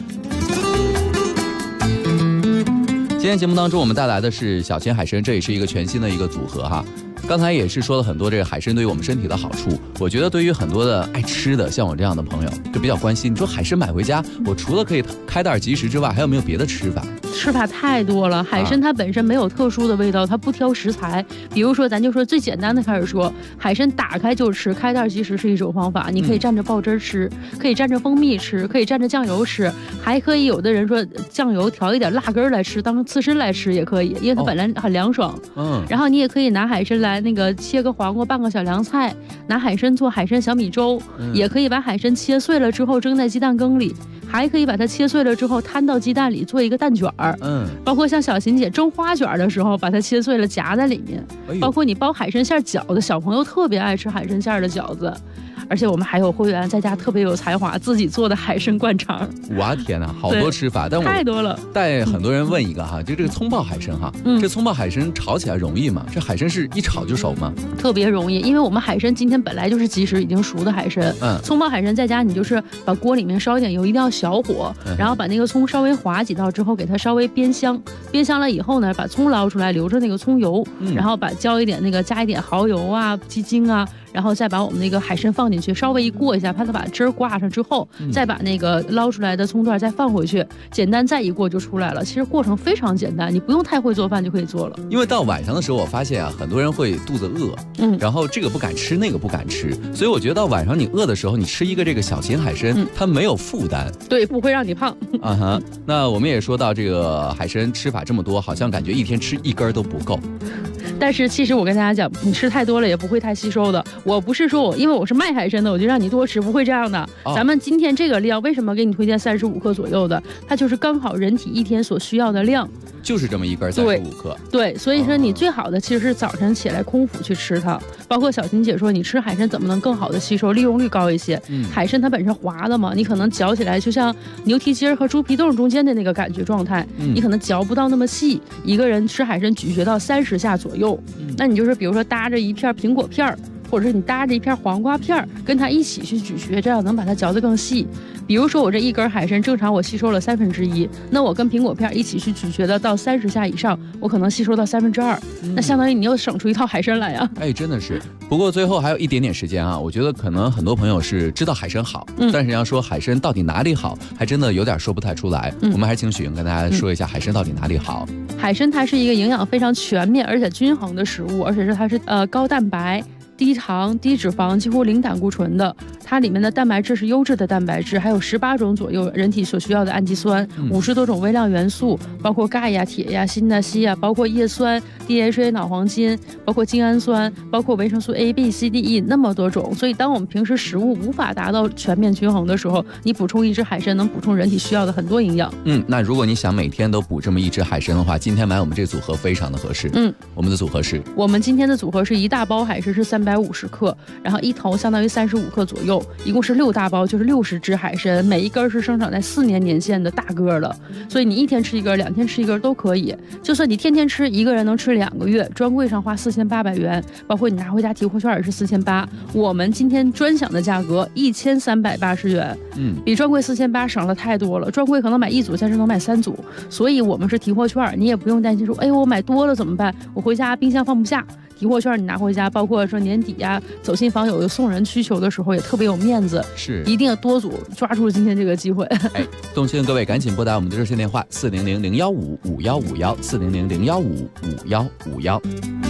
今天节目当中，我们带来的是小秦海参，这也是一个全新的一个组合哈。刚才也是说了很多这个海参对于我们身体的好处，我觉得对于很多的爱吃的像我这样的朋友就比较关心。你说海参买回家，我除了可以开袋即食之外，还有没有别的吃法？ 吃法太多了，海参它本身没有特殊的味道，它不挑食材。比如说，咱就说最简单的开始说，海参打开就吃，开袋即食是一种方法。你可以蘸着爆汁吃，可以蘸着蜂蜜吃，可以蘸着酱油吃，还可以有的人说酱油调一点辣根来吃，当刺身来吃也可以，因为它本来很凉爽。然后你也可以拿海参来那个切个黄瓜拌个小凉菜，拿海参做海参小米粥，也可以把海参切碎了之后蒸在鸡蛋羹里。还可以把它切碎了之后摊到鸡蛋里做一个蛋卷儿，包括像小琴姐蒸花卷的时候，把它切碎了夹在里面，包括你包海参馅饺子，小朋友特别爱吃海参馅的饺子。而且我们还有会员在家特别有才华自己做的海参灌肠。 哇天哪，好多吃法，但我太多了。 带很多人问一个哈，就这个葱爆海参哈，这葱爆海参炒起来容易吗？这海参是一炒就熟吗？ 特别容易，因为我们海参今天本来就是即食已经熟的海参。葱爆海参在家你就是把锅里面烧一点油，一定要小火，然后把那个葱稍微划几道之后，给它稍微煸香，煸香了以后呢，把葱捞出来，留着那个葱油，然后加一点蚝油啊、鸡精啊。然后再把我们那个海参放进去，稍微一过一下，怕它把汁儿挂上之后，再把那个捞出来的葱段再放回去，简单再一过就出来了。其实过程非常简单，你不用太会做饭就可以做了。 因为到晚上的时候，我发现啊，很多人会肚子饿，然后这个不敢吃，那个不敢吃，所以我觉得到晚上你饿的时候，你吃一个这个小秦海参，它没有负担， 对，不会让你胖。 那我们也说到这个海参吃法这么多，好像感觉一天吃一根都不够。 但是其实我跟大家讲，你吃太多了也不会太吸收的。我不是说因为我是卖海参的，我就让你多吃，不会这样的。咱们今天这个量，为什么给你推荐35克左右的？它就是刚好人体一天所需要的量。 就是这么一根35克。 对，所以说你最好的其实是早晨起来空腹去吃它。包括小琴姐说，你吃海参怎么能更好的吸收，利用率高一些？海参它本身滑的嘛，你可能嚼起来就像牛蹄筋和猪皮冻中间的那个感觉状态，你可能嚼不到那么细。一个人吃海参咀嚼到30下左右，那你就是比如说搭着一片苹果片，或者是你搭着一片黄瓜片，跟它一起去咀嚼，这样能把它嚼得更细。比如说我这一根海参正常我吸收了1/3，那我跟苹果片一起去咀嚼的到30下以上，我可能吸收到2/3，那相当于你又省出一套海参来呀。 真的是。不过最后还有一点点时间啊，我觉得可能很多朋友是知道海参好，但是要说海参到底哪里好，还真的有点说不太出来。我们还是请许莹跟大家说一下海参到底哪里好。 海参它是一个营养非常全面而且均衡的食物，而且它是高蛋白、低糖、低脂肪，几乎零胆固醇的。它里面的蛋白质是优质的蛋白质，还有18种左右人体所需要的氨基酸，50多种微量元素，包括钙呀、铁呀、锌呐、硒呀，包括叶酸、DHA 脑黄金，包括精氨酸，包括维生素 A、B、C、D、E 那么多种。所以当我们平时食物无法达到全面均衡的时候，你补充一只海参能补充人体需要的很多营养。 那如果你想每天都补这么一只海参的话，今天买我们这组合非常的合适。我们的组合是， 我们今天的组合是一大包海参是350克，然后一头相当于35克左右。 右，一共是6大包，就是60只海参，每一根是生长在4年年限的大个的，所以你1天吃1根，2天吃1根都可以。就算你天天吃，一个人能吃2个月，专柜上花4800元，包括你拿回家提货券也是4800，我们今天专享的价格1380元，比专柜4800省了太多了。专柜可能买1组，现在能买3组，所以我们是提货券，你也不用担心说，哎，我买多了怎么办？我回家冰箱放不下。提货券你拿回家，包括说年底呀，走亲访友有送人需求的时候，也特别有面子。 是， 一定要多组，抓住今天这个机会。 哎，动心的各位赶紧拨打我们的热线电话400-015-5151，400-015-5151。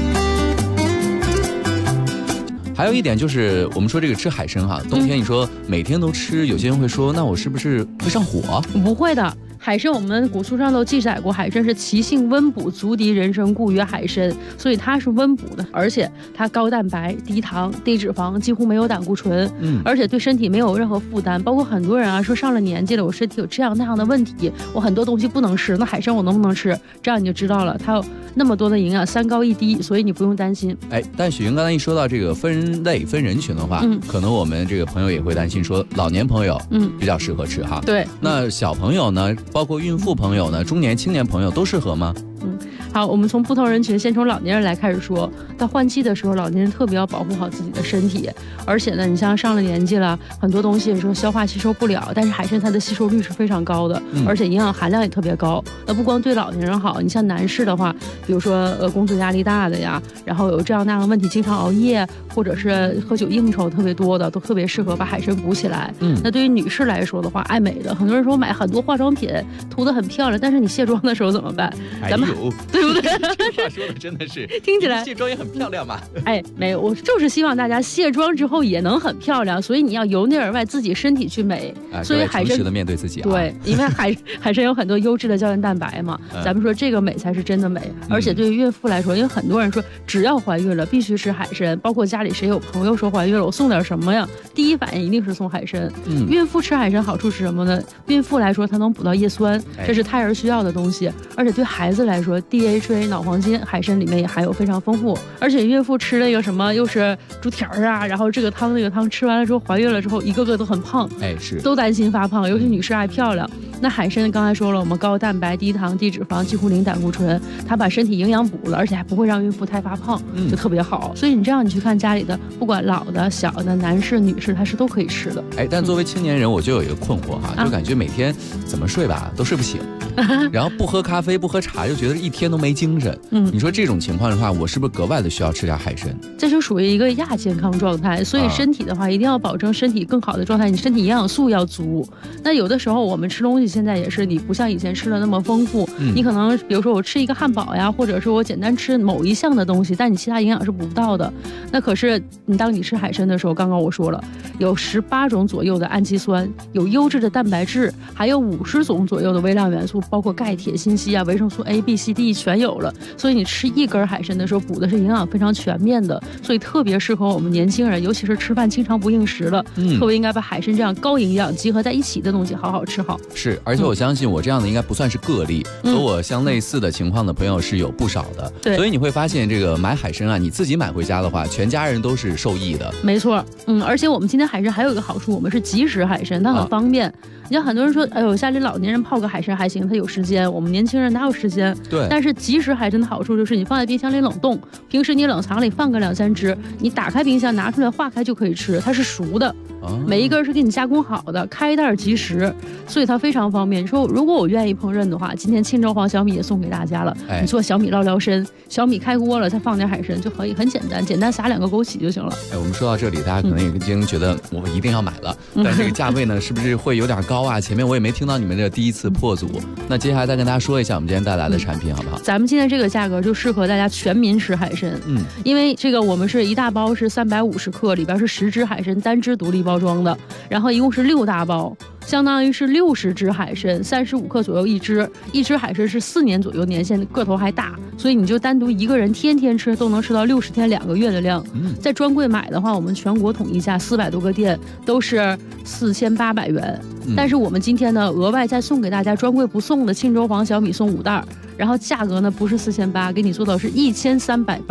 还有一点就是，我们说这个吃海参哈，冬天你说每天都吃，有些人会说，那我是不是会上火？ 不会的。海参，我们古书上都记载过，海参是其性温补，足敌人参，故曰海参，所以它是温补的，而且它高蛋白、低糖、低脂肪，几乎没有胆固醇，而且对身体没有任何负担。包括很多人啊说上了年纪了，我身体有这样那样的问题，我很多东西不能吃，那海参我能不能吃？这样你就知道了，它有那么多的营养，3高1低，所以你不用担心。 哎，但许云刚才一说到这个分类分人群的话，可能我们这个朋友也会担心说，老年朋友比较适合吃哈。 对， 那小朋友呢？包括孕妇朋友呢，中年青年朋友都适合吗？ 好，我们从不同人群，先从老年人来开始说。到换季的时候，老年人特别要保护好自己的身体，而且呢，你像上了年纪了，很多东西说消化吸收不了，但是海参它的吸收率是非常高的，而且营养含量也特别高。那不光对老年人好，你像男士的话，比如说工作压力大的呀，然后有这样那样的问题，经常熬夜或者是喝酒应酬特别多的，都特别适合把海参补起来。那对于女士来说的话，爱美的，很多人说买很多化妆品涂得很漂亮，但是你卸妆的时候怎么办？咱们对不对？ 这话说的真的是， 听起来卸妆也很漂亮嘛。 哎，没有，我就是希望大家卸妆之后也能很漂亮，所以你要由内而外自己身体去美。所以海参诚实的面对自己啊。 对，因为海参有很多优质的胶原蛋白嘛，咱们说这个美才是真的美。而且对于孕妇来说，因为很多人说只要怀孕了必须吃海参，包括家里谁有朋友说怀孕了，我送点什么呀？第一反应一定是送海参。孕妇吃海参好处是什么呢？孕妇来说，它能补到叶酸，这是胎儿需要的东西。而且对孩子来说 ，DHA 脑黄金海参里面也含有非常丰富。而且孕妇吃了一个什么，又是猪蹄儿啊，然后这个汤那个汤，吃完了之后怀孕了之后，一个个都很胖， 是都担心发胖，尤其女士爱漂亮。那海参刚才说了，我们高蛋白、低糖、低脂肪，几乎零胆固醇，它把身体营养补了，而且还不会让孕妇太发胖，就特别好。所以你这样你去看家里的，不管老的、小的、男士、女士，它是都可以吃的。 但作为青年人，我就有一个困惑哈，就感觉每天怎么睡吧都睡不醒，然后不喝咖啡、不喝茶，就觉得一天都没精神。你说这种情况的话，我是不是格外的需要吃点海参？ 这就属于一个亚健康状态，所以身体的话一定要保证身体更好的状态，你身体营养素要足。那有的时候我们吃东西现在也是，你不像以前吃的那么丰富，你可能比如说我吃一个汉堡呀，或者是我简单吃某一项的东西，但你其他营养是补不到的。那可是当你吃海参的时候，刚刚我说了，有18种左右的氨基酸，有优质的蛋白质，还有50种左右的微量元素，包括钙、铁、锌、硒啊，维生素 A、B、C、D 全有了。所以你吃一根海参的时候，补的是营养非常全面的，所以特别适合我们年轻人，尤其是吃饭经常不应食了，特别应该把海参这样高营养集合在一起的东西好好吃好。 是，而且我相信我这样的应该不算是个例，和我相类似的情况的朋友是有不少的。 对， 所以你会发现这个买海参啊，你自己买回家的话，全家人都是受益的。 没错，而且我们今天海参还有一个好处，我们是即食海参，它很方便。你像很多人说，哎呦，家里老年人泡个海参还行，他有时间，我们年轻人哪有时间？ 对。 但是即食海参的好处就是，你放在冰箱里冷冻，平时你冷藏里放个2、3只，你打开冰箱拿出来化开就可以吃，它是熟的，每一根是给你加工好的，开袋即食，所以它非常方便。你说如果我愿意烹饪的话，今天清粥黄小米也送给大家了。你做小米捞捞参，小米开锅了，再放点海参就可以，很简单，简单撒2个枸杞就行了。 我们说到这里，大家可能已经觉得我一定要买了，但这个价位呢，是不是会有点高啊？前面我也没听到你们这第一次破组，那接下来再跟大家说一下我们今天带来的产品好不好？ 咱们今天这个价格就适合大家全民吃海参，因为这个我们是一大包是350克，里边是10只海参单只独立包装的，然后一共是6大包，相当于是60只海参，35克左右一只，一只海参是4年左右年限，个头还大，所以你就单独一个人天天吃都能吃到60天2个月的量。在专柜买的话，我们全国统一价400多个店都是4800元，但是我们今天呢额外再送给大家专柜不送的清粥黄小米送5袋，然后价格呢不是4800，给你做到是1380。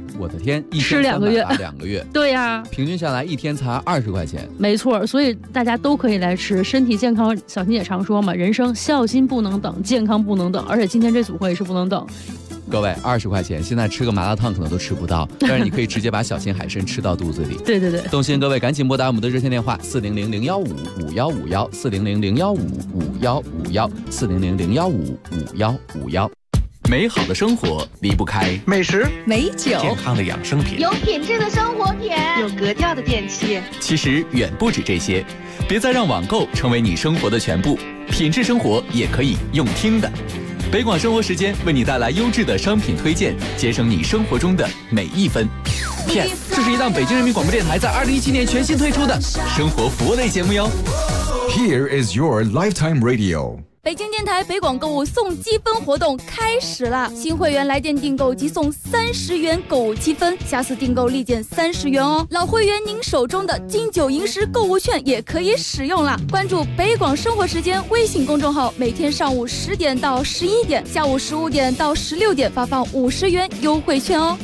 我的天， 吃2个月 2个月， 对呀， 平均下来1天才20块钱。 没错，所以大家都可以来吃，身体健康。小新也常说嘛，人生孝心不能等，健康不能等，而且今天这组合也是不能等。 各位20块钱，现在吃个麻辣烫可能都吃不到，但是你可以直接把小心海参吃到肚子里。 对对对， 动心各位赶紧拨打我们的热线电话400-015-5151，400-015-5151，400-015-5151。美好的生活离不开美食、 美酒、 健康的养生品， 有品质的生活品，有格调的电器。 其实远不止这些，别再让网购成为你生活的全部，品质生活也可以用听的。北广生活时间为你带来优质的商品推荐，节省你生活中的每一分。P.S. 这是一档北京人民广播电台在2017年全新推出的生活服务类节目哟。 Here is your lifetime radio。 北京电台北广购物送积分活动开始了，新会员来电订购即送30元购物积分，下次订购立减30元哦。老会员您手中的金九银十购物券也可以使用了。关注北广生活时间微信公众号，每天上午10点到11点，下午15点到16点发放50元优惠券哦。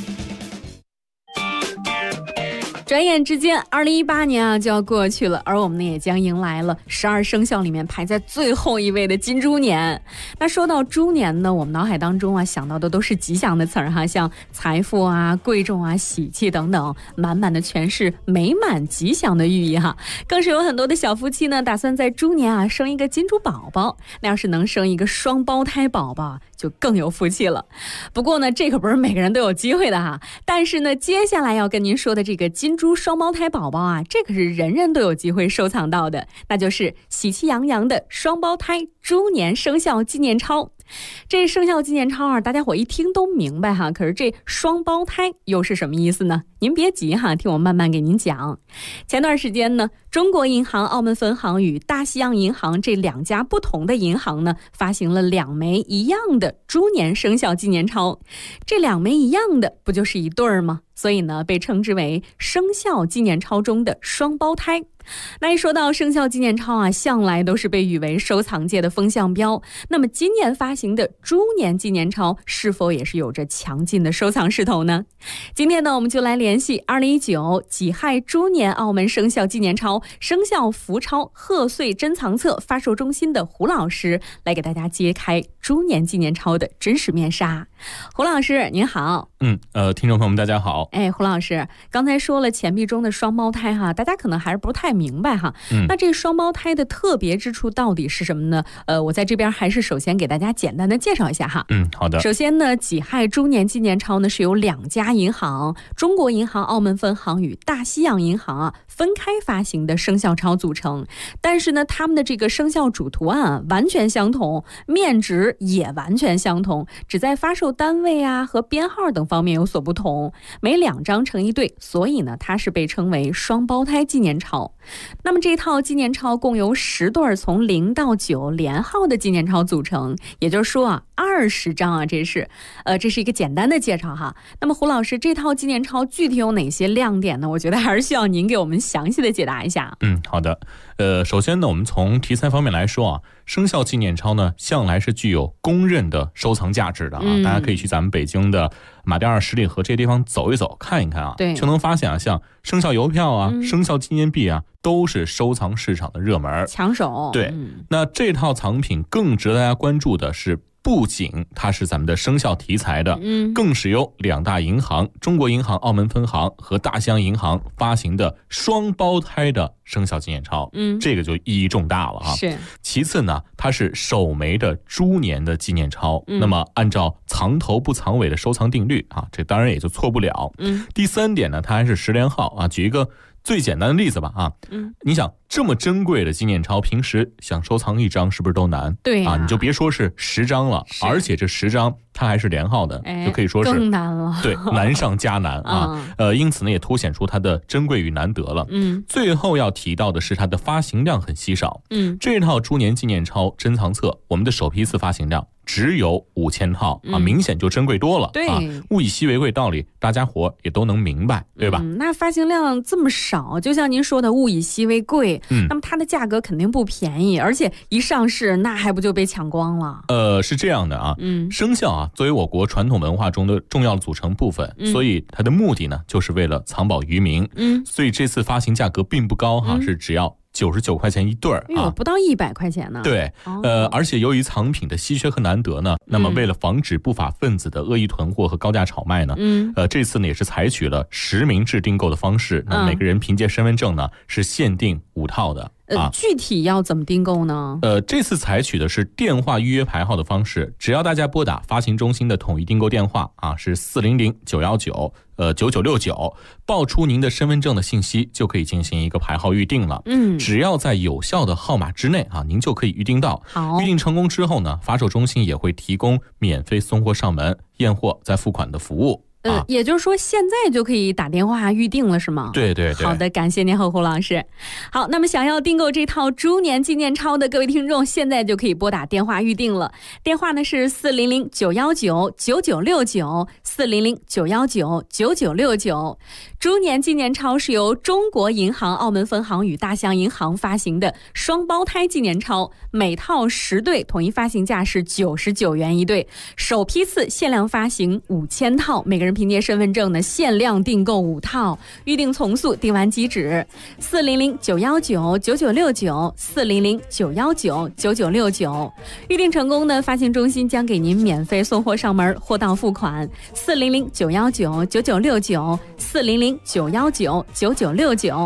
转眼之间2018年就要过去了，而我们呢也将迎来了12生肖里面排在最后一位的金猪年。那说到猪年呢，我们脑海当中想到的都是吉祥的词儿哈，像财富贵重喜气等等，满满的全是美满吉祥的寓意哈。更是有很多的小夫妻呢打算在猪年生一个金猪宝宝，那要是能生一个双胞胎宝宝就更有福气了。不过呢这可不是每个人都有机会的哈，但是呢接下来要跟您说的这个金猪双胞胎宝宝这可是人人都有机会收藏到的，那就是喜气洋洋的双胞胎猪年生肖纪念钞。这生肖纪念钞大家伙一听都明白哈，可是这双胞胎又是什么意思呢？您别急哈，听我慢慢给您讲。前段时间呢，中国银行澳门分行与大西洋银行这2家不同的银行呢，发行了2枚一样的猪年生肖纪念钞。这2枚一样的不就是一对儿吗？所以呢，被称之为生肖纪念钞中的双胞胎。那一说到生肖纪念钞向来都是被誉为收藏界的风向标。那么今年发行的猪年纪念钞是否也是有着强劲的收藏势头呢？今天呢，我们就来联系2019己亥猪年澳门生肖纪念钞生肖福钞贺岁珍藏册发售中心的胡老师，来给大家揭开猪年纪念钞的真实面纱。胡老师您好。 听众朋友们大家好。 胡老师刚才说了钱币中的双胞胎哈，大家可能还是不太明白哈。那这双胞胎的特别之处到底是什么呢？我在这边还是首先给大家简单的介绍一下哈。 好的。 首先呢，己亥猪年纪念钞呢是由2家银行，中国银行澳门分行与大西洋银行分开发行的生肖钞组成，但是呢，他们的这个生肖主图案完全相同，面值也完全相同，只在发售单位和编号等方面有所不同，每2张成一对，所以呢，它是被称为双胞胎纪念钞。那么这套纪念钞共由10对从0到9连号的纪念钞组成，也就是说20张这是一个简单的介绍哈。那么胡老师，这套纪念钞具体有哪些亮点呢？我觉得还是需要您给我们详细的解答一下。 好的。首先呢，我们从题材方面来说生肖纪念钞呢向来是具有公认的收藏价值的大家可以去咱们北京的马甸二十里河这些地方走一走看一看对， 就能发现像生肖邮票生肖纪念币都是收藏市场的热门抢手。 对，那这套藏品更值得大家关注的是，不仅它是咱们的生肖题材的，更是由2大银行，中国银行澳门分行和大西洋银行发行的双胞胎的生肖纪念钞，这个就意义重大了是。 其次呢，它是首枚的猪年的纪念钞，那么按照藏头不藏尾的收藏定律这当然也就错不了。第3点呢，它还是10连号举一个最简单的例子吧你想这么珍贵的纪念钞，平时想收藏1张是不是都难？ 对你就别说是10张了，而且这10张它还是连号的，就可以说是更难了。 对，难上加难因此呢也凸显出它的珍贵与难得了。最后要提到的是它的发行量很稀少。这套猪年纪念钞珍藏册，我们的首批次发行量只有5000套明显就珍贵多了。 对物以稀为贵道理大家伙也都能明白，对吧？ 那发行量这么少，就像您说的物以稀为贵，那么它的价格肯定不便宜，而且一上市那还不就被抢光了？ 是这样的生肖啊，作为我国传统文化中的重要组成部分，所以它的目的呢，就是为了藏宝于民。所以这次发行价格并不高哈，是只要99块钱一对儿啊，不到100块钱呢。 对，而且由于藏品的稀缺和难得呢，那么为了防止不法分子的恶意囤货和高价炒卖呢，这次呢也是采取了实名制订购的方式，那每个人凭借身份证呢是限定5套的。 具体要怎么订购呢？ 这次采取的是电话预约排号的方式，只要大家拨打发行中心的统一订购电话啊，是400-919-9969，报出您的身份证的信息，就可以进行一个排号预定了。只要在有效的号码之内啊，您就可以预定到。 好， 预定成功之后呢，发售中心也会提供免费送货上门、验货再付款的服务。 也就是说现在就可以打电话预定了是吗？ 对对对。 好的，感谢您胡老师。好，那么想要订购这套猪年纪念钞的各位听众，现在就可以拨打电话预定了。电话呢是400-919-9969，400-919-9969。猪年纪念钞是由中国银行澳门分行与大象银行发行的双胞胎纪念钞，每套10对，统一发行价是99元一对，首批次限量发行5000套，每个人凭借身份证呢限量订购5套，预定从速，订完即止。400-919-9969，400-919-9969，预定成功呢，发行中心将给您免费送货上门，货到付款。400-919-9969，400-919-9969。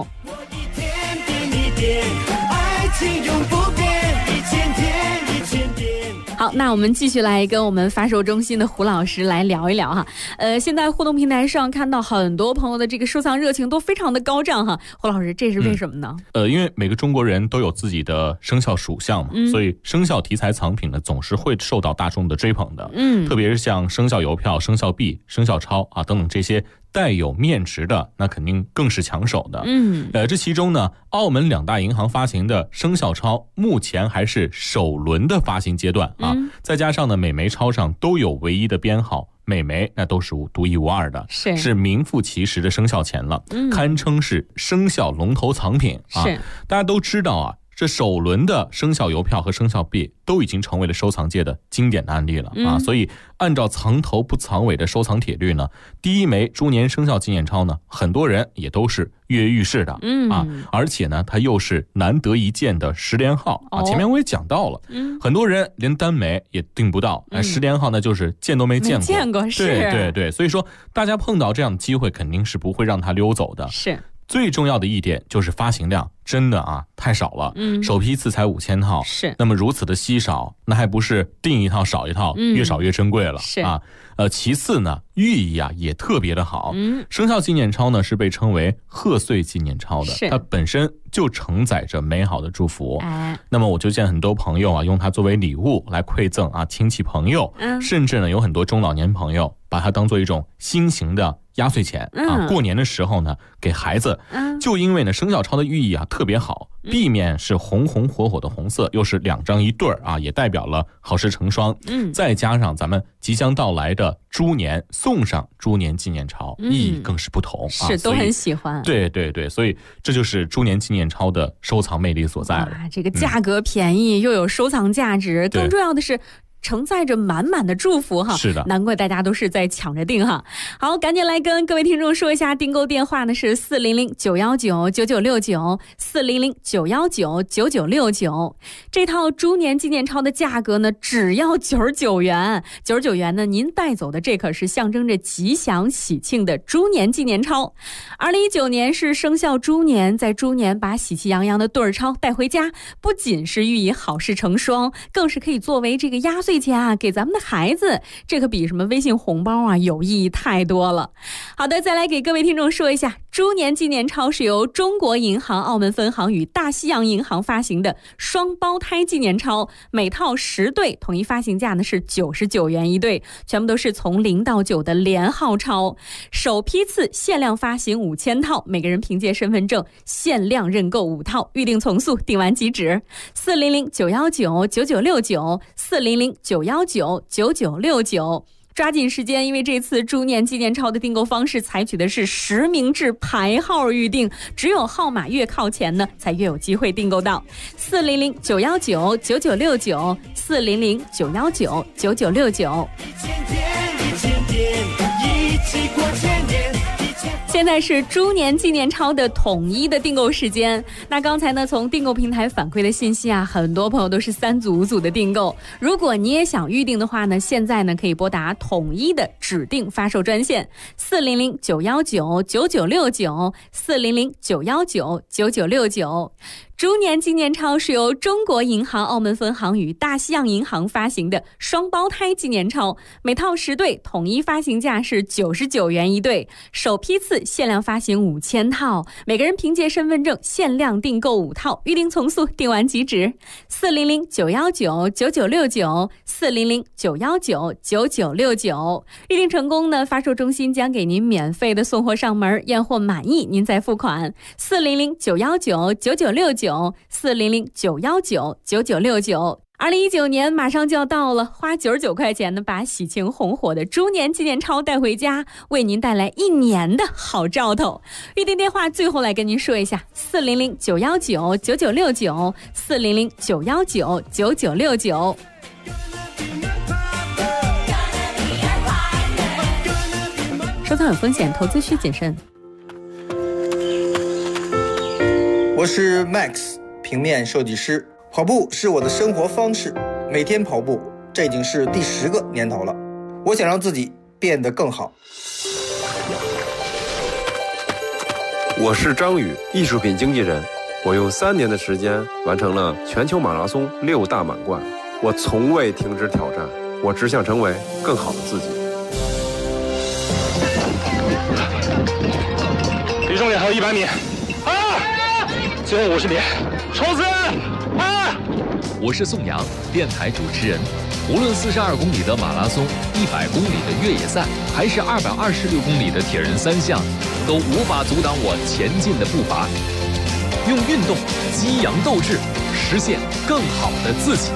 好，那我们继续来跟我们发售中心的胡老师来聊一聊哈。现在互动平台上看到很多朋友的这个收藏热情都非常的高涨哈。胡老师，这是为什么呢？ 因为每个中国人都有自己的生肖属相嘛，所以生肖题材藏品呢总是会受到大众的追捧的。特别是像生肖邮票、生肖币、生肖钞啊等等这些带有面值的，那肯定更是抢手的。这其中呢，澳门2大银行发行的生肖钞目前还是首轮的发行阶段啊，再加上呢每枚钞上都有唯一的编号，每枚那都是独一无二的，是名副其实的生肖钱了，堪称是生肖龙头藏品啊。大家都知道啊，这首轮的生肖邮票和生肖币都已经成为了收藏界的经典的案例了啊，所以按照藏头不藏尾的收藏铁律呢，第一枚猪年生肖纪念钞呢，很多人也都是跃跃欲试的啊，而且呢，它又是难得一见的10连号啊。前面我也讲到了，很多人连单枚也订不到，10连号呢就是见都没见过，对对对，所以说大家碰到这样的机会，肯定是不会让它溜走的。 是。 最重要的一点就是发行量真的啊太少了，首批次才5000套，那么如此的稀少，那还不是订一套少一套，越少越珍贵了啊。其次呢，寓意啊也特别的好，生肖纪念钞呢是被称为贺岁纪念钞的，它本身就承载着美好的祝福。那么我就见很多朋友啊用它作为礼物来馈赠啊亲戚朋友，甚至呢有很多中老年朋友把它当做一种新型的压岁钱啊，过年的时候呢给孩子，就因为呢生肖钞的寓意啊特别好，币面是红红火火的红色，又是2张一对儿啊，也代表了好事成双。再加上咱们即将到来的猪年，送上猪年纪念钞，意义更是不同， 是都很喜欢。 对对对，所以这就是猪年纪念钞的收藏魅力所在了。 这个价格便宜，又有收藏价值，更重要的是承载着满满的祝福哈， 是的， 难怪大家都是在抢着订哈。好，赶紧来跟各位听众说一下，订购电话呢是400-919-9969，400-919-9969。这套猪年纪念钞的价格呢只要99元，99元呢您带走的这可是象征着吉祥喜庆的猪年纪念钞。2019年是生肖猪年，在猪年把喜气洋洋的对儿钞带回家，不仅是寓意好事成双，更是可以作为这个压岁钱啊给咱们的孩子，这可比什么微信红包啊有意义太多了。好的，再来给各位听众说一下，猪年纪念钞是由中国银行澳门分行与大西洋银行发行的双胞胎纪念钞，每套10对，统一发行价呢是99元一对，全部都是从0到9的连号钞，首批次限量发行5000套，每个人凭借身份证限量认购5套，预定从速，订完即止。400-919-9969，400-919-9969。 抓紧时间，因为这次猪年纪念钞的订购方式采取的是实名制排号预订，只有号码越靠前呢，才越有机会订购到。400-919-9969，400-919-9969。现在是猪年纪念钞的统一的订购时间。那刚才呢，从订购平台反馈的信息啊，很多朋友都是3组5组的订购。如果你也想预订的话呢，现在呢可以拨打统一的指定发售专线400-919-9969，400-919-9969。猪年纪念钞是由中国银行澳门分行与大西洋银行发行的双胞胎纪念钞，每套10对，统一发行价是99元一对，首批次限量发行5000套，每个人凭借身份证限量订购5套，预订从速，订完即止。400-919-9969，400-919-9969。预订成功呢，发售中心将给您免费的送货上门，验货满意您再付款。400-919-9969，400-919-9969。2019年马上就要到了，花99块钱呢，把喜庆红火的猪年纪念钞带回家，为您带来1年的好兆头。预订电话最后来跟您说一下：400-919-9969，400-919-9969。收藏有风险，投资需谨慎。 我是 Max， 平面设计师。跑步是我的生活方式，每天跑步，这已经是第10个年头了。我想让自己变得更好。 我是张宇，艺术品经纪人。我用3年的时间完成了全球马拉松6大满贯。我从未停止挑战，我只想成为更好的自己。 离终点还有100米，最后50米，冲刺！ 我是宋阳，电台主持人。无论42公里的马拉松、100公里的越野赛，还是226公里的铁人3项，都无法阻挡我前进的步伐。用运动激扬斗志，实现更好的自己。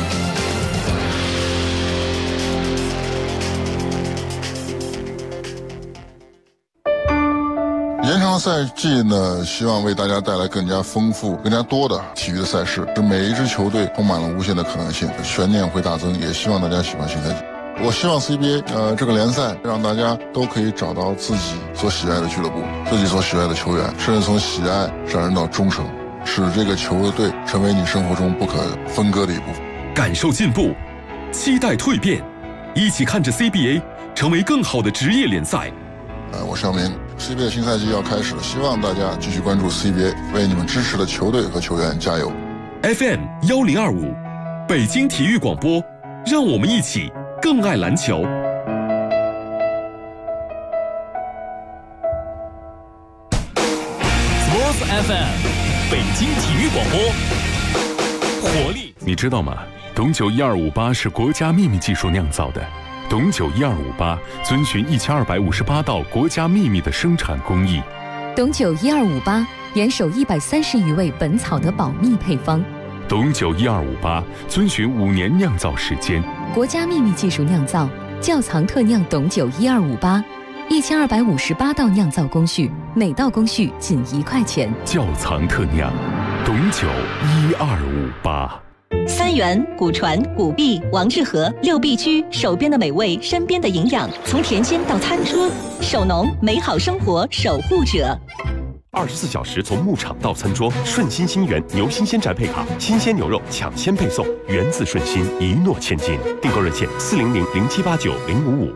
延长赛季呢，希望为大家带来更加丰富、更加多的体育的赛事，使每一支球队充满了无限的可能性，悬念会大增。也希望大家喜欢新赛季。我希望 CBA 这个联赛让大家都可以找到自己所喜爱的俱乐部、自己所喜爱的球员，甚至从喜爱上升到忠诚，使这个球队成为你生活中不可分割的一部分。 感受进步，期待蜕变，一起看着 CBA 成为更好的职业联赛。 我是肖明。CBA 新赛季要开始了，希望大家继续关注 CBA， 为你们支持的球队和球员加油。 FM 1025，北京体育广播，让我们一起更爱篮球。 Sports FM， 北京体育广播，活力。 你知道吗？董酒1258是国家秘密技术酿造的。董酒1258遵循1258道国家秘密的生产工艺。 董酒1258严守130余味本草的保密配方。 董酒1258遵循5年酿造时间， 国家秘密技术酿造，窖藏特酿董酒1258，1258道酿造工序，每道工序仅1块钱。 窖藏特酿，董酒1258。 三元、古传、古碧、王致和6必居，手边的美味，身边的营养，从甜心到餐桌，手农美好生活守护者。 24小时从牧场到餐桌，顺心新源牛新鲜宅配卡，新鲜牛肉抢先配送，源自顺心，一诺千金。订购热线400-0789-055。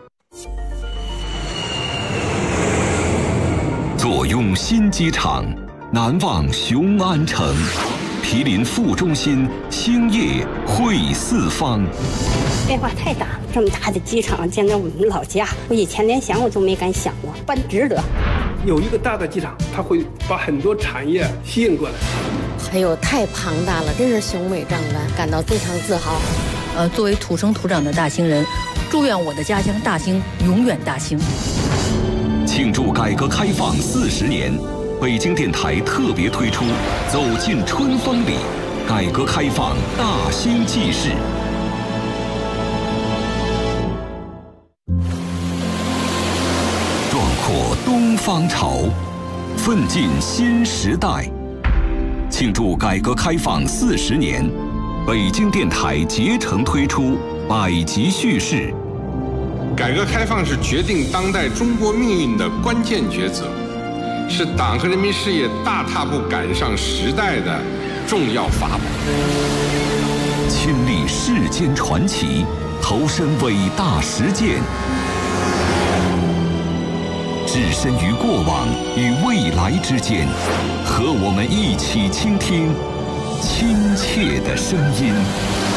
坐拥新机场，难忘雄安城。毗邻副中心，兴业汇四方。 变化太大，这么大的机场，简直我们老家，我以前连想我都没敢想过，办值得。 有一个大的机场，它会把很多产业吸引过来。 还有太庞大了，真是雄伟壮观，感到非常自豪。作为土生土长的大兴人，祝愿我的家乡大兴永远大兴。 庆祝改革开放40年。北京电台特别推出《走进春风里》，改革开放大兴纪事。 东方潮，奋进新时代。庆祝改革开放40年，北京电台竭诚推出百集叙事。 改革开放是决定当代中国命运的关键抉择，是党和人民事业大踏步赶上时代的重要法宝。 亲历世间传奇，投身伟大实践，置身于过往与未来之间，和我们一起倾听亲切的声音。